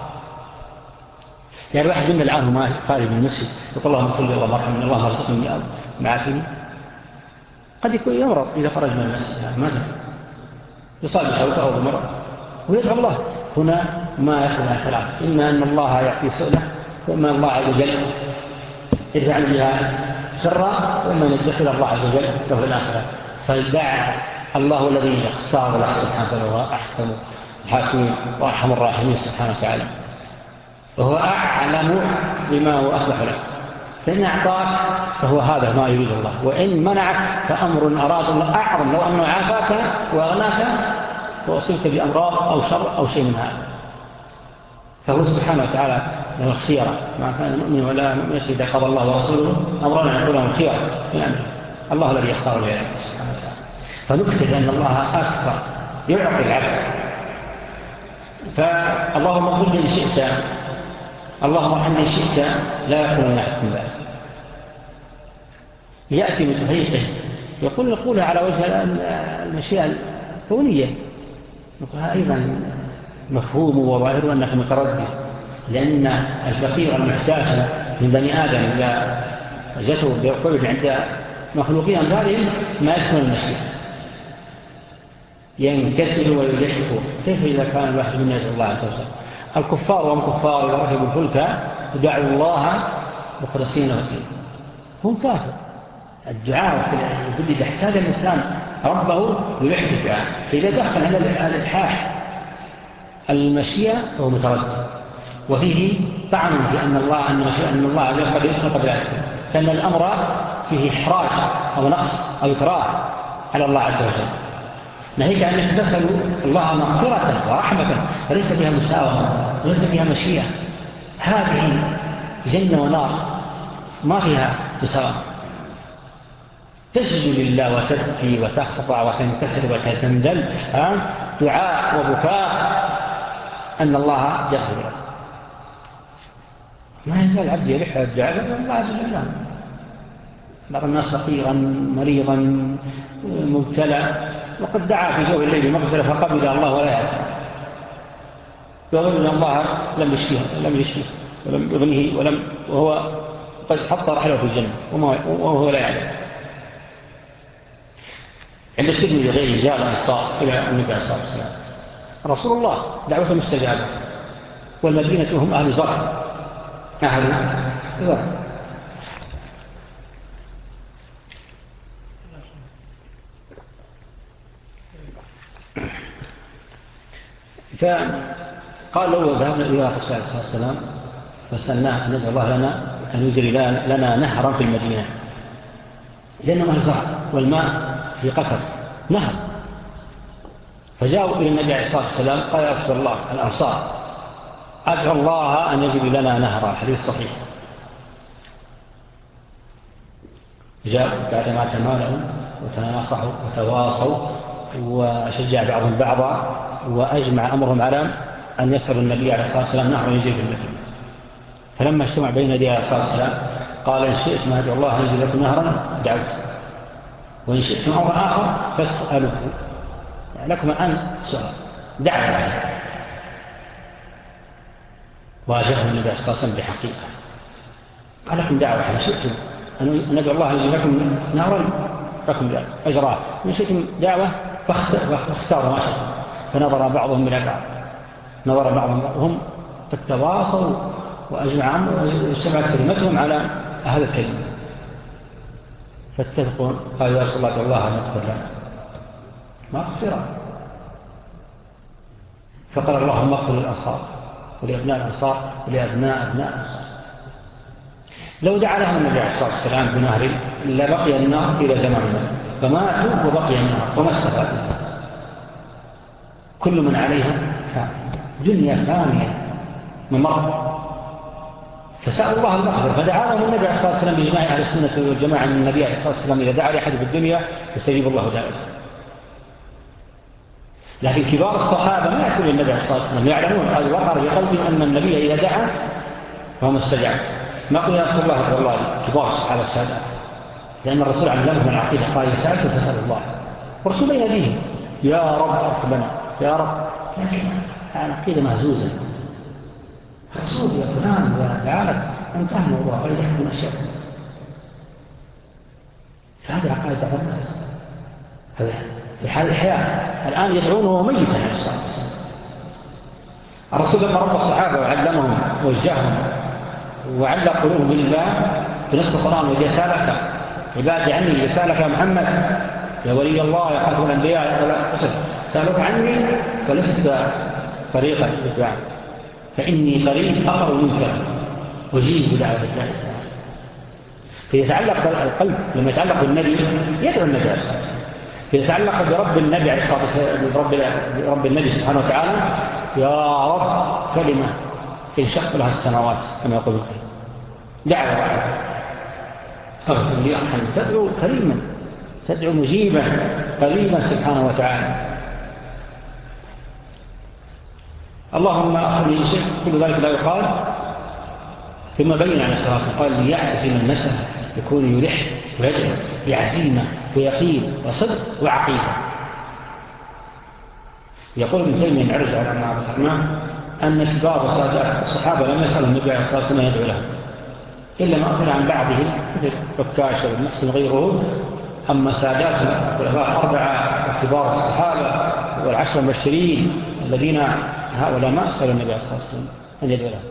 يعني واحد منا الآن هو قارب من المسجد يقول اللهم صل الله مرحمني الله مرزقني معافيني قد يكون يمرض إذا خرج من المسجد ماذا يصاب بشوكة أو بمرض ويدعو الله. هنا ما يأخذ عن كلام إما أن الله يعطي سؤله وإما الله عز وجل يدفع بها سرا وإما أن يدخل الله عز وجل له في الآخرة. فالدع الله الذي يختار له سبحانه وهو أحكم الحاكمين وأرحم الراحمين سبحانه وتعالى وهو أعلم بما هو أصلح له. فإن أعطاك فهو هذا ما يريد الله وإن منعك فأمر أراد الله أعظم لو أنه عافاك وأغناك وأصيبك بأمراض أو شر أو شيء من هذا. فهو سبحانه وتعالى له الخيرة ما كان مؤمن ولا مؤمن إذا قضى الله ورسوله أمرنا أن يقول لهم الخيرة يعني الله الذي يختار العباد سبحانه وتعالى. فنكتب أن الله أكثر يعطي العبد. فاللهم اغفر لي إن شئت اللهم ارحمني إن شئت لا يكون لنا حكم ذلك. يأتي بتحقيقه يقول نقولها على وجه المشيئة الكونية نقولها أيضا مفهوم وظاهر أنك متردد لأن الفقير المحتاج من بني آدم إذا جاته بقلب عند مخلوقين أمثالهم ما يكون المشي، ينكسر ويلحق. كيف إذا كان الواحد من يد الله عز وجل؟ الكفار والكفار إذا ركبوا الفلك دعوا الله مخلصين له الدين، هم كافر. الدعاء يقول إذا احتاج الإنسان ربه يلحق الدعاء، فإذا دخل على الإلحاح المشيئة فهو متردد، وفيه طعن في أن الله أن أن الله عز وجل يسمى قبل ذلك، فإن الأمر فيه إحراج أو نقص أو إكراه على الله عز وجل. نهيك أن تسألوا الله مغفرة ورحمة، فليس فيها مساومة وليس فيها مشيئة. هذه جنة ونار ما فيها مساومة. تسجد لله وتبكي وتخضع وتنكسر وتتندل دعاء وبكاء أن الله يغفر له. ما يزال عبد يلح الدعاء لأن الله عز وجل. بعض الناس فقيرا مريضا مبتلى وقد دعا في جوف الليل مغفرة فقبل الله ولا يعلم، يقول أن الله لم يشفيه لم يشفيه ولم يغنيه ولم وهو قد حط رحله في الجنة وهو لا يعلم. عند الترمذي غيره جاء الأنصار إلى النبي صلى الله عليه وسلم: رسول الله دعوة مستجابة والمدينة هم أهل زرع أهل زرع. فقال له ذهبنا إلى رسول الله صلى الله عليه وسلم فسألناه أن ندعو الله لنا أن يجري لنا نهرا في المدينة، لأنه أهل زرع والماء في قطر نهر. فجاءوا إلى النبي عليه الصلاة والسلام قال: يا رسول الله الأنصار أدعو الله أن يجري لنا نهرا. الحديث صحيح. جاءوا بعدما تمالوا وتناصحوا وتواصوا وشجع بعضهم بعضا وأجمع أمرهم على أن يسألوا النبي عليه الصلاة والسلام نهرا يجري في المدينة. فلما اجتمع بين يدي عليه الصلاة والسلام قال: إن شئتم أدعو الله أن يجري لكم نهرا دعوت، وإن شئتم أمر آخر فاسألوه. لكم الآن سؤال دعوة. واجهه النبي عليه الصلاة والسلام بحقيقة قال: لكم دعوة إن شئتم أن ندعو الله أن يجري لكم نهرا لكم أجراه، إن شئتم دعوة فاختاروا ما شئتم. فنظر بعضهم إلى بعض نظر بعضهم هم قد تواصوا وأجمعهم واجتمعت كلمتهم على هذا الكلمة فاتفقوا. قال: يا رسول الله ادعو الله أن يغفر لنا مغفرة. فقال: اللهم اغفر للأنصار ولأبناء الأنصار ولأبناء أبناء الأنصار. لو دعا لهم النبي عليه الصلاة والسلام بنهر لبقي النار إلى زماننا، فماتوا وبقي النار وما استفاد. كل من عليها فان، دنيا فانية ممر. فسأل الله المغفرة فدعا لهم النبي عليه الصلاة والسلام بإجماع أهل السنة والجماعة أن النبي عليه الصلاة والسلام إذا دعا لأحد بالدنيا يستجيب الله دعوته. لكن كبار الصحابة ما يأتون النبي عليه الصلاة والسلام يعلمون هذا وقر في قلبهم أن النبي إذا دعا فهو مستجاب. ما قل يا رسول الله والله كبار الصحابة السادات، لأن الرسول علمهم العقيدة قال: إذا سألت فسأل الله. ورسول يناديه: يا رب أرحمنا يا رب. لكن العقيدة مهزوزة. رسول يا فلان يا دعالك انتهى الموضوع ولا يحكم أشياء. فهذه عقائد بعض الناس هذا في حال الحياة. الآن يدعونه ميتا عليه الصلاة والسلام. الرسول لما رب الصحابة وعلمهم ووجههم وعلق قلوبهم بالله بنص القرآن: وإذا سألك عبادي عني إذا سألك يا محمد يا ولي الله يا خاتم الأنبياء يا أسد سألوك عني فلست طريقا للدعاء فإني قريب أقرب منك أجيب دعوة الله. فيتعلق القلب لما يتعلق بالنبي يدعو النبي عليه الصلاة والسلام. فيتعلق برب النبي عليه الصلاة والسلام برب النبي سبحانه وتعالى: يا رب كلمة تنشق لها السماوات كما يقول الكريم. دعوة واحدة أغفر لي أرحم. تدعو كريما تدعو مجيبا قريبا سبحانه وتعالى. اللهم أخذني شيء كل ذلك لا يقال. ثم بين على الصلاة قال: ليعزم المسألة يكون يلح ويدعو بعزيمة ويقين وصدق وعقيدة. يقول ابن تيمية نعرج على ما ذكرناه أن كبار الصحابة لم يسألوا النبي عليه الصلاة والسلام يدعو لهم، إلا ما أخذ عن بعضهم مثل بكاش والمحسن غيره. أما سادات الخلفاء الأربعة وكبار الصحابة والعشر المبشرين الذين هؤلاء ما أسألوا النبي صلى الله عليه وسلم أن يدعو لهم.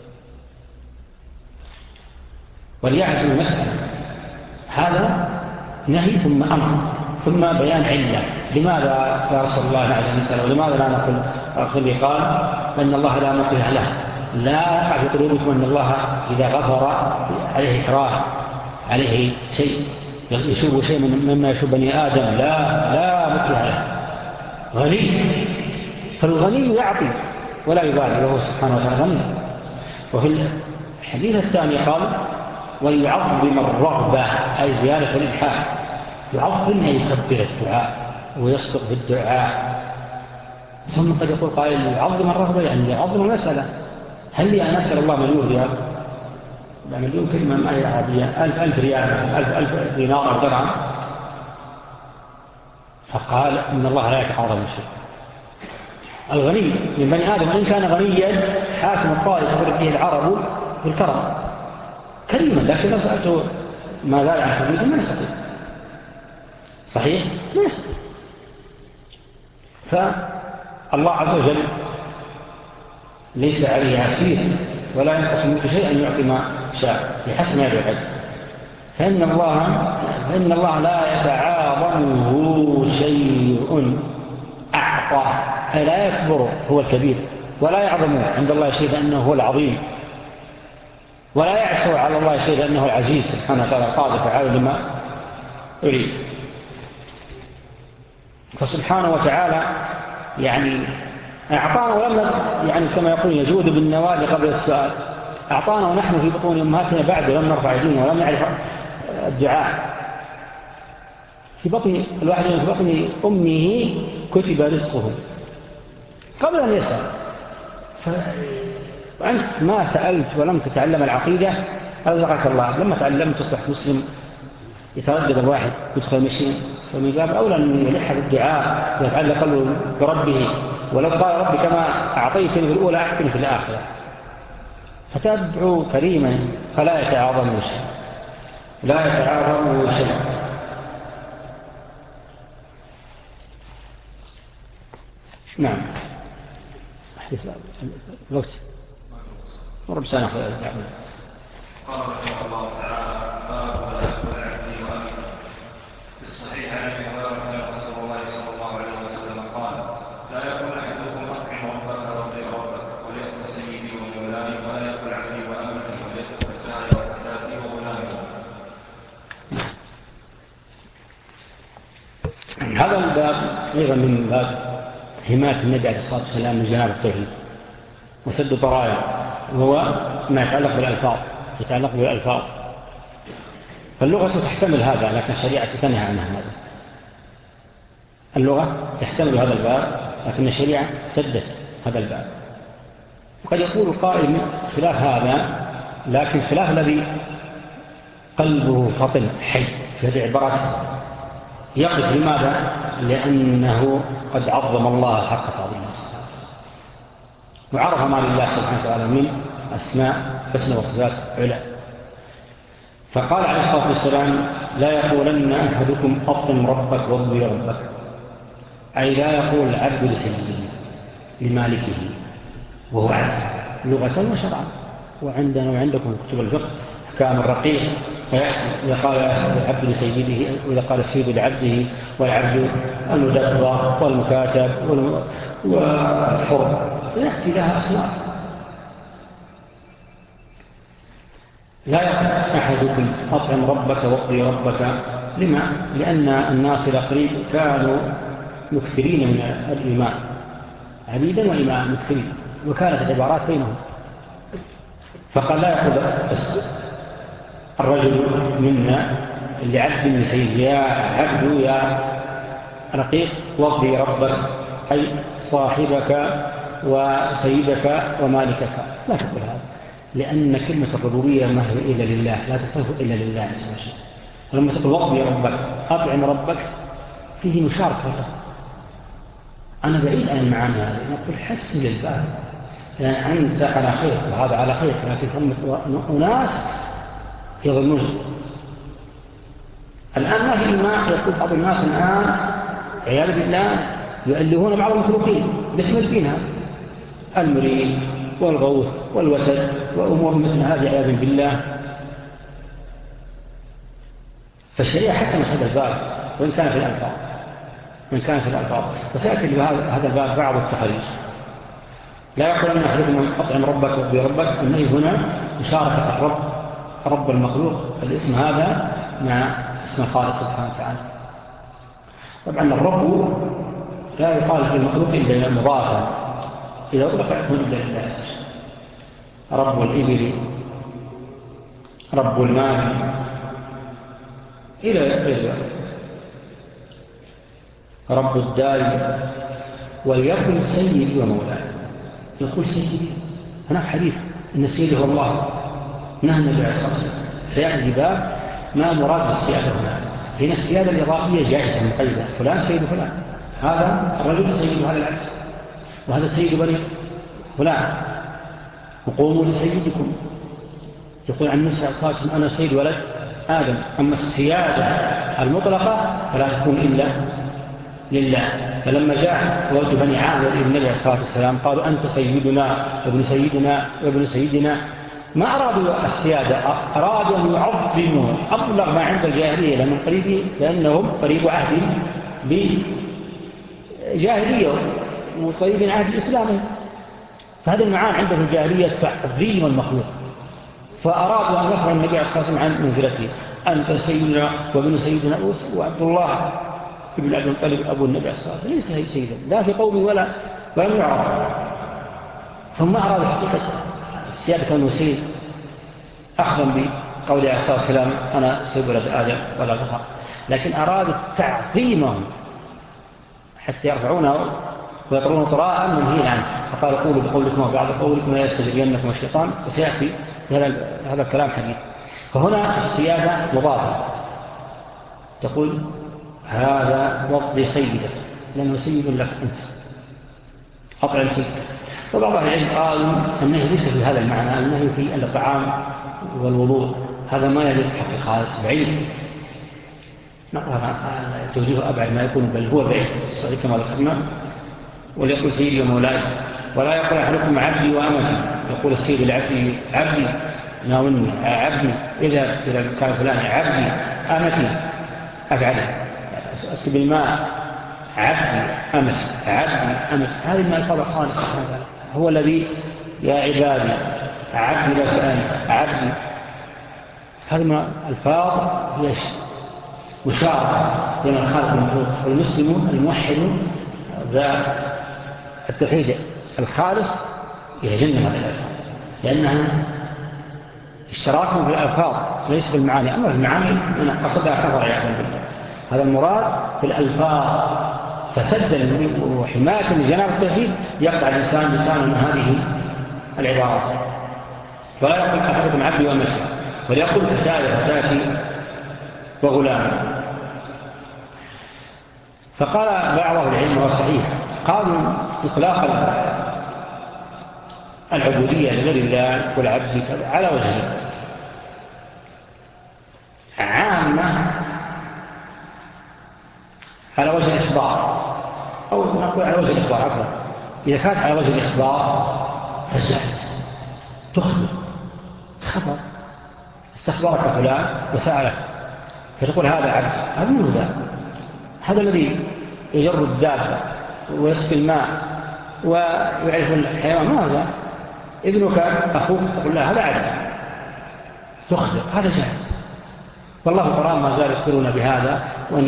وليعزم المسألة هذا نهي ثم أمر ثم بيان علة. لماذا يا رسول الله نعزم المسألة ولماذا لا نقول أخذ قال أن الله لا مكره له، لا أعرف قلوبكم أن الله إذا غفر عليه إكراه عليه شيء يشوب شيء مما يشوب بني آدم لا لا مكره له. غني، فالغني يعطي ولا يبالي وهو سبحانه وتعالى غني. وفي الحديث الثاني قال ويعظم الرغبة أي زيادة الإلحاح. يعظم أن يكبر الدعاء ويصدق في الدعاء. ثم قد يقول قائل يعظم الرغبة يعني يعظم المسألة. هل لي أن أسأل الله مليون ريال؟ مليون كلمة ما هي عربية، ألف ألف ريال، ألف ألف دينار أو درهم. فقال إن الله لا يتعاظم من شيء. الغني من بني آدم وإن كان غنيا حاكم الطائف يضرب به العرب بالكرم كريما، لكن لو سألته ما زال عن حديثه ما يستطيع. صحيح؟ ما يستطيع. فالله عز وجل ليس عليه عسير ولا ينقص منه شيئا يعطي ما شاء بحسب ما يدعو. فإن الله فإن الله لا يتعاظمه شيء أعطى، أي لا يكبر هو الكبير ولا يعظم عند الله شيء لأنه هو العظيم، ولا يعثر على الله شيء لأنه العزيز سبحانه وتعالى قادر فعال لما يريد. فسبحانه وتعالى يعني أعطانا ولم يعني كما يقول يجود بالنوال قبل السؤال. أعطانا ونحن في بطون أمهاتنا بعد ولم نرفع يدينا ولم نعرف الدعاء. في بطن الواحد في بطن أمه كتب رزقه قبل أن يسأل. فأنت ما سألت ولم تتعلم العقيدة رزقك الله. لما تعلمت تصبح مسلم يتردد الواحد يدخل المسلم، فمن باب أولى أن يلح بالدعاء ويتعلق قلبه بربه. ولو قال ربي كما أعطيتني في الأولى أعطني في الآخرة. فتدعو كريما فلا يتعاظم شيء، لا يتعاظم شيء. نعم. الوقت رب سنة قال رحمه الله تعالى باب ولا يكون عبدي وأمي. في الصحيح عن ابي هريره ان رسول الله صلى الله عليه وسلم قال لا يكون احدكم اطعم ربك ربي ربك وليكن سيدي ومولاي ولا يكون عبدي وامتي وليكن فتاي وفتاتي وغلامي. هذا الباب ايضا من باب حمايه النبي عليه الصلاه والسلام من جناب التوحيد وسد طرائق، وهو ما يتعلق بالألفاظ يتعلق بالألفاظ. فاللغة تحتمل هذا لكن الشريعة تنهى عنها. هذا اللغة تحتمل هذا الباب لكن الشريعة سدت هذا الباب. وقد يقول قائل خلاف هذا، لكن خلاف الذي قلبه فطن حي في هذه العبارات يقف. لماذا؟ لأنه قد عظم الله حق تعظيمه وعرف ما لله سبحانه وتعالى من أسماء حسنى وصفات علا. فقال عليه الصلاة والسلام لا يقولن أحدكم أطعم ربك وارضي ربك، أي لا يقول العبد لسيده لمالكه وهو عبد لغة وشرعا. وعندنا وعندكم كتب الفقه أحكام الرقيق وإذا قال العبد لسيده وإذا قال السيد لعبده والعبد المدبر والمكاتب والحر يأتي لها أصناف. لا يقول أحدكم أطعم ربك وارضي ربك. لما؟ لأن الناس الأقريب كانوا مكثرين من الإيمان عبيدا وإيمان مكثرين وكانت العبارات بينهم. فقال لا يقول الرجل منا لعبد من سيد يا عبد يا رقيق وارضي ربك أي صاحبك وسيدك ومالكك. لا تقول هذا لأن كلمة الربوبية ما هي إلا لله، لا تصرف إلا لله عز وجل. لما تقول وارضي ربك أطعم ربك فيه مشاركة له. أنا بعيد عن المعاني هذه، نقول حسن للباب يعني أنت على خير وهذا على خير، لكن هم أناس يظنون. الآن ما في ما يقول بعض الناس الآن عياذا بالله يؤلهون بعض المخلوقين باسم الدين، هذا المريد والغوث والوسد وأمور مثل هذه عياذا بالله. فالشريعة حسنت هذا الباب وإن كان في الألفاظ وإن كان في الألفاظ وسيأتي هذا الباب بعض التخريج. لا يقول أن أحدكم أطعم ربك وابي ربك، النهي هنا مشاركة الرب رب المخلوق الاسم هذا مع اسم الخالق سبحانه وتعالى. طبعا الرب لا يقال في المخلوق إلا مضافا، إذا أطلق يكون إلا لله. رب الإبل، رب المال، إلى غير رب الدار، وليقل سيدي ومولاي. يقول سيدي، هناك حديث إن السيد هو الله، نهى النبي عليه الصلاة والسلام. فيعني باب ما مراد بالسيادة هنا. هنا السيادة الإضافية جائزة مقيدة، فلان سيد فلان، هذا الرجل سيد هذا العبد، وهذا سيد بني فلان، وقوموا لسيدكم. يقول عن موسى صلى الله عليه وسلم أنا سيد ولد آدم. أما السيادة المطلقة فلا تكون إلا لله. فلما جاء ولد بني عامر ابن النبي عليه الصلاة والسلام قالوا أنت سيدنا وابن سيدنا وابن سيدنا، ما أرادوا السيادة، أرادوا أن يعظموا أبلغ ما عند الجاهلية، لأنهم قريب لأنهم قريب عهد بجاهلية وقريب عهد الإسلام. فهذا المعاني عندهم الجاهلية تعظيم المخلوق، فأرادوا أن يرفعوا النبي عليه الصلاة والسلام عن منزلته. أنت سيدنا وابن سيدنا وعبد الله ابن عبد المطلب أبو النبي عليه الصلاة والسلام ليس سيدا لا في قومي ولا ولم يعرف. ثم أرادوا حقيقة السيادة المسيد أخذا بقول عليه الصلاة والسلام أنا سيد ولد آدم ولا فخر، لكن أرادوا تعظيمهم حتى يرفعونه ويطرون طراء منهين عنه. فقال قولوا بقولكم وبعض قولكم لا يستجرينكم الشيطان، وسيأتي هذا الكلام حديث. فهنا السيادة مضافة، تقول هذا وضع سيدك لأنه سيد لك أنت، أطعم سيدك. وبعض العلم قالوا النهي ليس في هذا المعنى، النهي في الطعام والوضوء، هذا ما يليق حق الخالص بعيد، توجيه أبعد ما يكون، بل هو بعيد الصحيح كما ذكرنا. وليقول سيدي ومولاي، ولا يقول أحدكم عبدي وأمتي. يقول السيد العبدي عبدي ناولني، عبدي إذا إذا كان فلان عبدي، أمتي أفعله، أسكب الماء عبدي أمتي، عبدي أمتي. هذه ما الفاظ خالص هذا هو الذي يا عبادي عبدي لا سأل عبدي. هذه ما الفاظ هي مشاركة بين الخالق والمخلوق. والمسلم الموحد ذا التوحيد الخالص يهجن هذه الألفاظ، لأنها اشتراكهم في الألفاظ ليس في المعاني. أما في المعاني من قصدها كفر يا أخي، هذا المراد في الألفاظ. فسدا وحماية لجناب التوحيد يقطع الإنسان لسانا من هذه العبارات. ولا يقول أحدكم عبدي وأمتي، وليقول فتاي وفتاتي وغلام. فقال بعض العلم والصحيح قالوا إطلاق العبودية لله والعبد على وجهين: عامة على وجه الإخبار، أو نقول على وجه الإخبار عفوا. إذا كانت على وجه الإخبار فجأت تخبر خبر، استخبرك فلان وسألك، فتقول هذا عبد، هذا منه ذا، هذا الذي يجر الدابة ويسقي الماء ويعرف الحيوان، ما هذا ابنك أخوك، تقول لا هذا عبد، تخبر، هذا جائز. والله القرآن ما زال يخبرون بهذا، وأن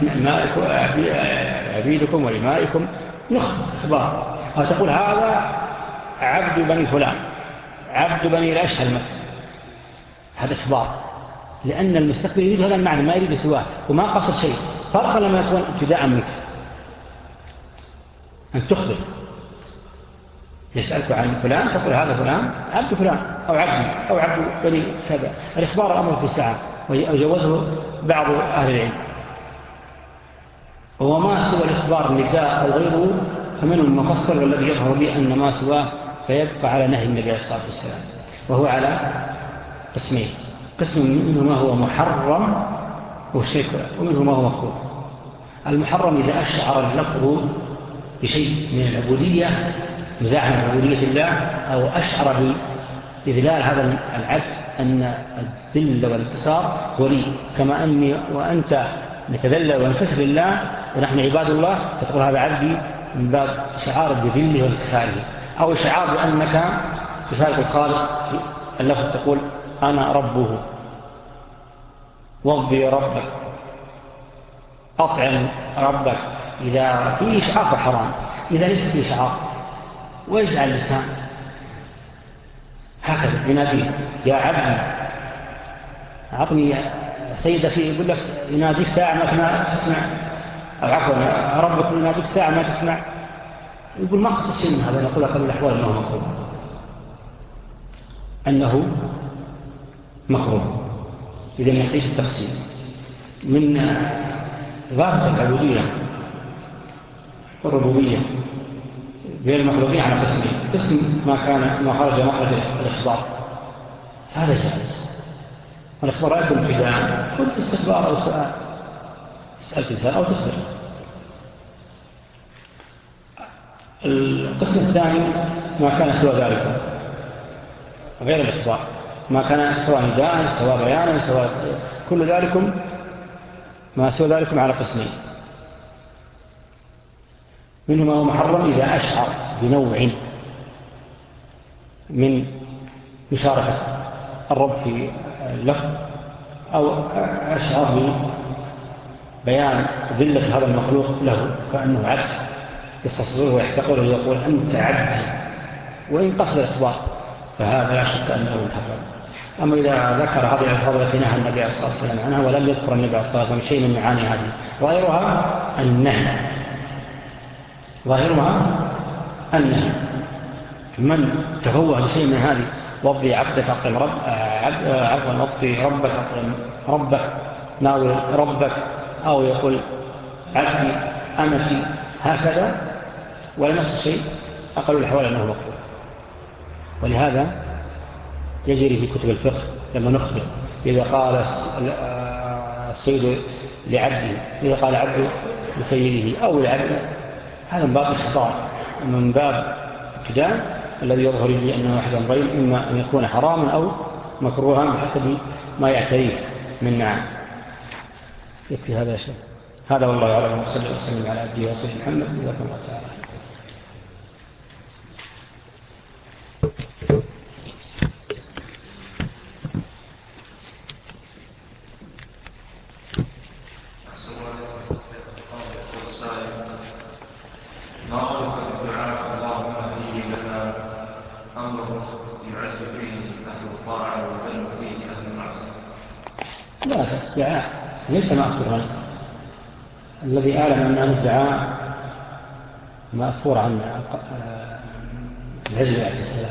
عبيدكم وإمائكم نخبر إخبار. أو تقول هذا عبد بني فلان، عبد بني الأشهر مثلا، هذا إخبار، لأن المستقبل يريد هذا المعنى ما يريد سواه وما قصد شيء. فرق لما يكون ابتداء منك أن تخبر، يسألك عن فلان تقول هذا فلان عبد فلان أو عبد أو عبد بني كذا. الإخبار أمر في ساعة وجوزه بعض أهل العلم. وما سوى الإخبار النداء أو غيره فمنه المفصل، والذي يظهر لي أن ما سواه فيبقى على نهي النبي صلى الله عليه وسلم، وهو على قسمين: قسم منه ما هو محرم وشيء ومنه ما هو مكروه. المحرم إذا أشعر اللفظ بشيء من العبودية مزاحمة عبودية الله، أو أشعر بإذلال هذا العبد أن الذل والانكسار هو لي، كما أني وأنت نتذلل وننكسر لله ونحن عباد الله، فتقول هذا عبدي من باب إشعار بذله وانكساره، أو إشعار بأنك تشارك الخالق في اللفظ، تقول أنا ربه، وضي ربك، أطعم ربك. إذا في إشعار فحرام، إذا ليس في إشعار ويجعل اللسان هكذا ينادي يا عبدي عطني سيدة فيه، يقول لك يناديك ساعة ما تسمع، أو عفوا ربك يناديك ساعة ما تسمع، يقول ما قصد شيء من هذا. نقول أقل الأحوال أنه مكروه، أنه مكروه. إذا نعيد التفسير من إضافة العبودية والربوبية بين المخلوقين على قسمين: قسم ما كان ما خرج مخرج الإخبار، هذا جائز، والإخبار يكون ابتداء، كل استخبار أو سؤال، تسأل تسأل أو تخبر. القسم الثاني ما كان سوى ذلك غير الإخبار، ما كان سوى نداء سوى بيانا سوى كل ذلكم، ما سوى ذلكم على قسمين: منه ما هو محرم إذا أشعر بنوع من مشاركة الرب في اللفظ، أو أشعر ببيان ذلة هذا المخلوق له، كأنه عبد يستصغره ويحتقره ويقول أنت عبدي، وإن قصد الإخبار فهذا لا شك أنه محرم. أما إذا ذكر هذه الألفاظ التي نهى النبي صلى الله عليه وسلم عنها ولم يذكر النبي صلى الله عليه وسلم شيء من معاني هذه، ظاهرها النهي، ظاهرها النهي. من تفوه بشيء من هذه: وضي عبدك أقم رب عفوا وضي ربك أقم ربك، ناول ربك، أو يقول عبدي أمتي، هكذا ولا نفس الشيء، أقل الأحوال أنه مكروه. ولهذا يجري في كتب الفقه لما نخبر إذا قال السيد لعبده، إذا قال عبده لسيده أو العبد، هذا من باب الخطار، من باب ابتداء الذي يظهر لي أنه أحد أمرين: إما أن يكون حراما أو مكروها بحسب ما يعتريه من معه. يكفي هذا يا شيخ. هذا والله يعلم، وصلى الله وسلم على عبده ورسوله محمد جزاكم الله تعالى. لا فاستدعاء ليس مأثورا. الذي أعلم أن الدعاء مأثور عن العزل عليه السلام،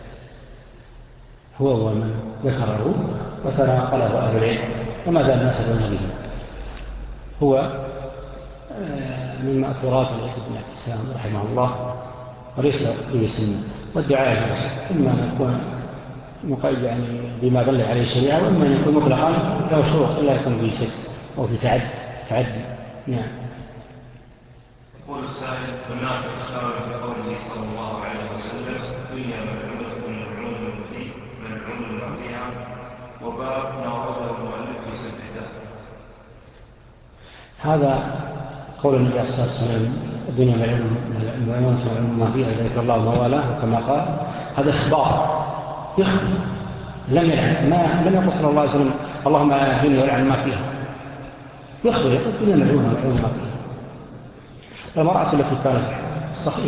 هو هو من ذكره وتناقله أهل العلم وما زال الناس يدعون به. هو من مأثورات العزل بن عبد السلام رحمه الله، وليس به سنة. والدعاء إما أن يكون مقيد يعني بما دل عليه الشريعة، وإما أن يكون مطلقا له شروط إلا يكون به شد أو في تعد تعدي. نعم. يقول السائل: هناك إشارة في قوله صلى الله عليه وسلم: الدنيا ملعونة ملعون فيه ملعون ما فيها، وباب ناوله المؤلف في سبته. هذا قول النبي صلى الله عليه وسلم: الدنيا ملعونة ملعون ما فيها إذا ذكر الله موالاه، كما قال. هذا إخبار يخبر، لم يلعن، ما لم يقل صلى الله عليه وسلم اللهم أعلى الدنيا ولعن ما فيها، يخبر يقول الدنيا ملعونة ملعون ما فيها. المرأة التي كانت صحيح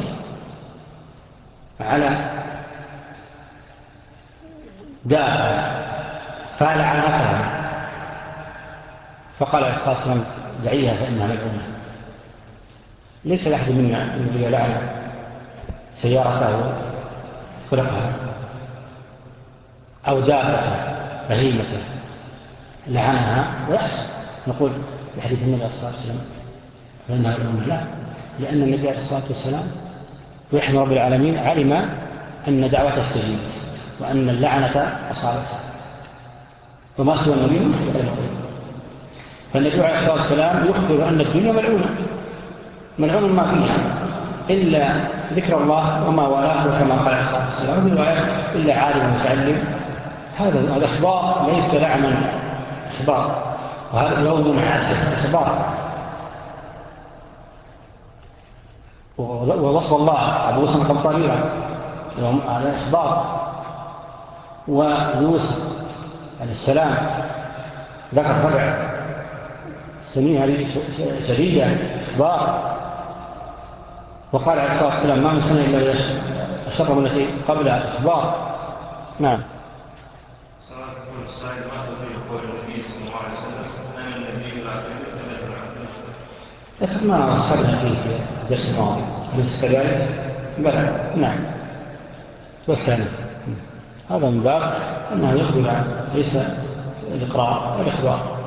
على داء فلعنتها، فقال عليه الصلاة والسلام: دعيها فإنها ملعونة. ليس لأحد منا الذي لعن سيارته خلقها أو دابته بهيمته لعنها ويحصل نقول بحديث النبي صلى الله عليه وسلم فإنها ملعونة. لا، لأن النبي عليه الصلاة والسلام ويحمد رب العالمين علم أن دعوة استجيبت وأن اللعنة أصابتها، وما سوى النبي من يخبر. فالنبي عليه الصلاة والسلام يخبر أن الدنيا ملعونة ملعون ما فيها إلا ذكر الله وما والاه، وكما قال عليه الصلاة والسلام في الرواية إلا عالم متعلم. هذا الأخبار ليس لعنا أخبار، وهذا لون عسل أخبار. ووصف الله أبو وسم قمطريرا على أخبار. ويوسف عليه السلام ذكر سبع سنين هذه شديدة أخبار. وقال عليه الصلاة والسلام ما من سنة إلا أشر من التي قبلها أخبار. نعم. السائل ما تقول قول النبي صلى الله عليه وسلم أن النبي لا لكن ما وصلنا فيه في درس الماضي أليس كذلك؟ بلى. نعم وسلم. هذا من باب أنه يخبر ليس الإقرار والإخبار.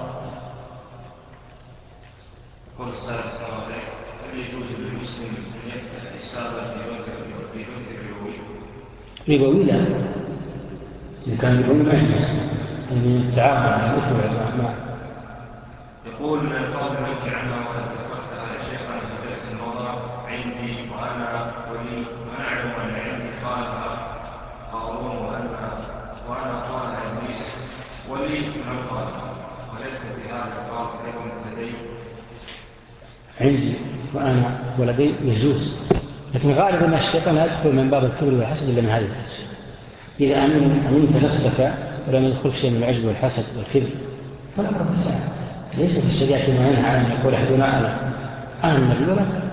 قول السائل صلى الله عليه وسلم هل يجوز للمسلم أن يفتح حسابا في بنك ربوي؟ ربوي لا، إن كان ربوي ما يجوز أن يتعامل مع الإثم والعدوان. يقول قول منك عنها وقد ذكرتها يا شيخنا في درس الموضوع عندي وأنا ولي ونعلم أن عندي قالها قارون وأنا وأنا قالها إبليس ولي من قالها وليس في هذا القول كلمة لدي. عندي وأنا ولدي يجوز، لكن غالبا أن الشيطان لا يدخل من باب الكبر والحسد إلا من هذه الأشياء. إذا أمنت نفسك ولم يدخل شيء من العجب والحسد والكبر فلا أمر الساعة. ليس في الشريعة ما ينهى عن أن يقول أحدنا أنا أنا النبي ولا كذا،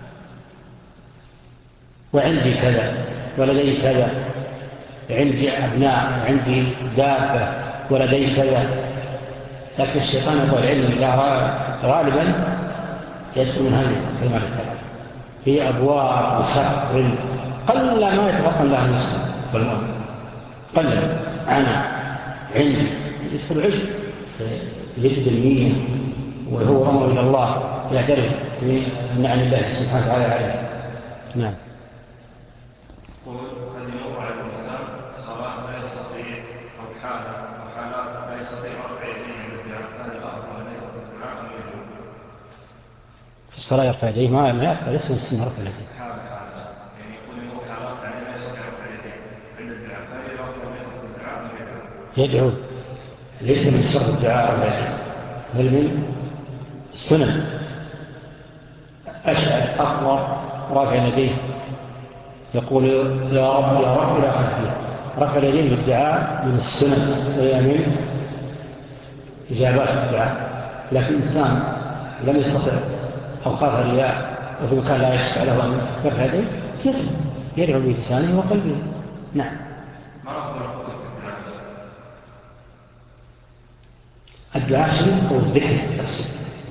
وعندي كذا ولدي كذا، عندي أبناء وعندي دابة ولدي كذا. لكن الشيطان يقول علم الله غالبا يدخل من هذه الكلمات الثلاث في أبواب وشر قل ما يتفقن لها المسلم والمؤمن. قل أنا عندي يدخل عجب يجد النية وهو أمر إلى الله يعترف بنعم الله سبحانه وتعالى عليه. نعم. قد يمر على الإنسان صلاة لا يستطيع أو حالة أو حالات لا يستطيع رفع يديه عند الدعاء، هذا الأفضل أن يرفع الدعاء أم يدعو؟ في الصلاة يرفع يديه ما ما يرفع اسم السنة رفع يديه. حالة حالة يعني يقول يمر حالات يعني لا يستطيع رفع يديه عند الدعاء، فهل يرفع أم يترك الدعاء أم يدعو؟ يدعو. ليس من شرط الدعاء رفع يديه بل من السنن. أشعر أكبر رافع يديه يقول يا رب يا رب لا خلفيه. رفع اليدين بالدعاء من السنن وهي من إجابات الدعاء. لكن إنسان لم يستطع أو خاف رياء وفي مكان لا يشفع له أن يرفع يديه يدعو يدعو بلسانه وقلبه. نعم. ما أفضل الخطب الدعاء؟ الدعاء شيء هو الذكر تقصد.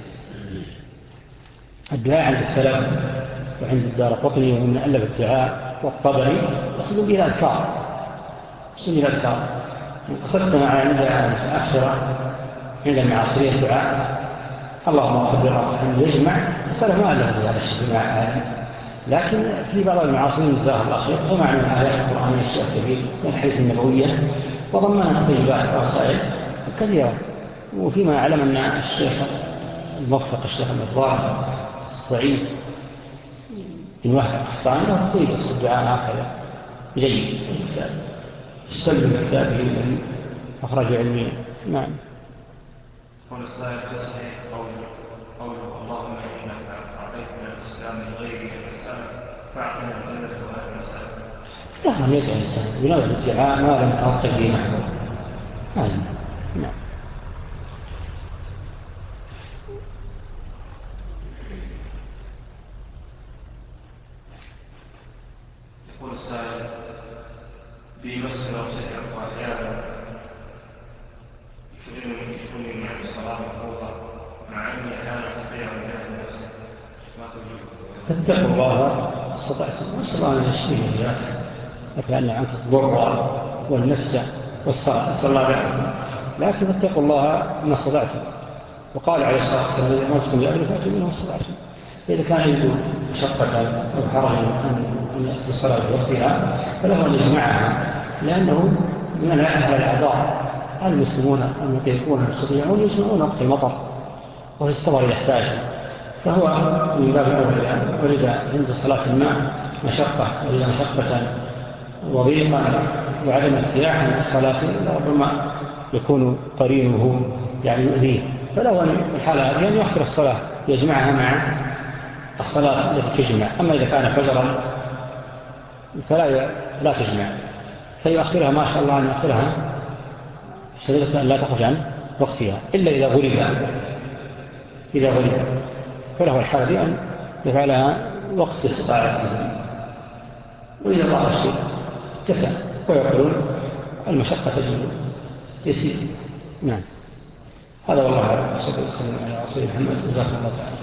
الدعاء عند السلف وعند الدار قطني ومن ألف الدعاء والطبري يقصدون به الأذكار. يقصدون به الأذكار. قصدت مع عند أكثر عند المعاصرية الدعاء اللهم اغفر لي أن يجمع السلف ما ألف هذا الشيء مع أهل. لكن في بعض المعاصرين الزاهر الأخير جمع من الآيات القرآنية الشيء الكبير من الحديث النبوية وضمنها الطيبات والرسائل كثيرة. وفيما أعلم أن الشيخ الموفق الشيخ المفضال الصعيد بن وهب القحطاني وهو طيب اسم الدعاء هكذا جيد استلم كتابه من أخرج علميا. نعم. قول السائل في الصحيح قوله اللهم إنك أعطيت من الإسلام غير الإنسان فأعطنا الجنة وهذا الإنسان. لا من يدعي الإنسان بنوع الدعاء ما لم تعطي به محبوب. نعم. يقول السائل بمسجد أو سجن وأحيانا يشغلني عن الصلاة المفروضة مع أني أحيانا أستطيع أن أجاهد نفسي ما تجيب. فاتقوا الله استطعتم نسأل الله أن يشفيه ويأخذ فكأن عنك الضر والنفس والصلاة نسأل الله عليكم. لكن فاتقوا الله ما استطعتم. وقال عليه الصلاة والسلام إذا أمرتكم بأمر فأتوا منه ما استطعتم. فإذا كان عنده مشقة أو حرج أن يأتي الصلاة بوقتها فله أن يجمعها لأنه من أهل الأعذار المسلمون المطيقون المستطيعون يجمعون وقت المطر وفي السفر يحتاج، فهو من باب أول إذا ولد عند صلاة الماء مشقة ولد مشقة وضيقا وعدم ارتياحا للصلاة ربما يكون قرينه يعني يؤذيه، فلو أن الحالة هذه أن يؤخر الصلاة يجمعها مع الصلاة التي تجمع. أما إذا كان فجرا فلا لا تجمع، فيؤخرها ما شاء الله أن يؤخرها شريطة أن لا تخرج عن وقتها إلا إذا غلب إذا غلب فله الحالة دي أن يفعلها وقت استطاعته، وإذا ضاع الشيء تسع، ويقولون المشقة تجب يسير. نعم، هذا والله أعلم. صلى الله عليه وسلم على رسول محمد، جزاكم الله تعالى.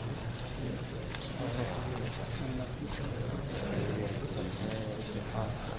Thank you.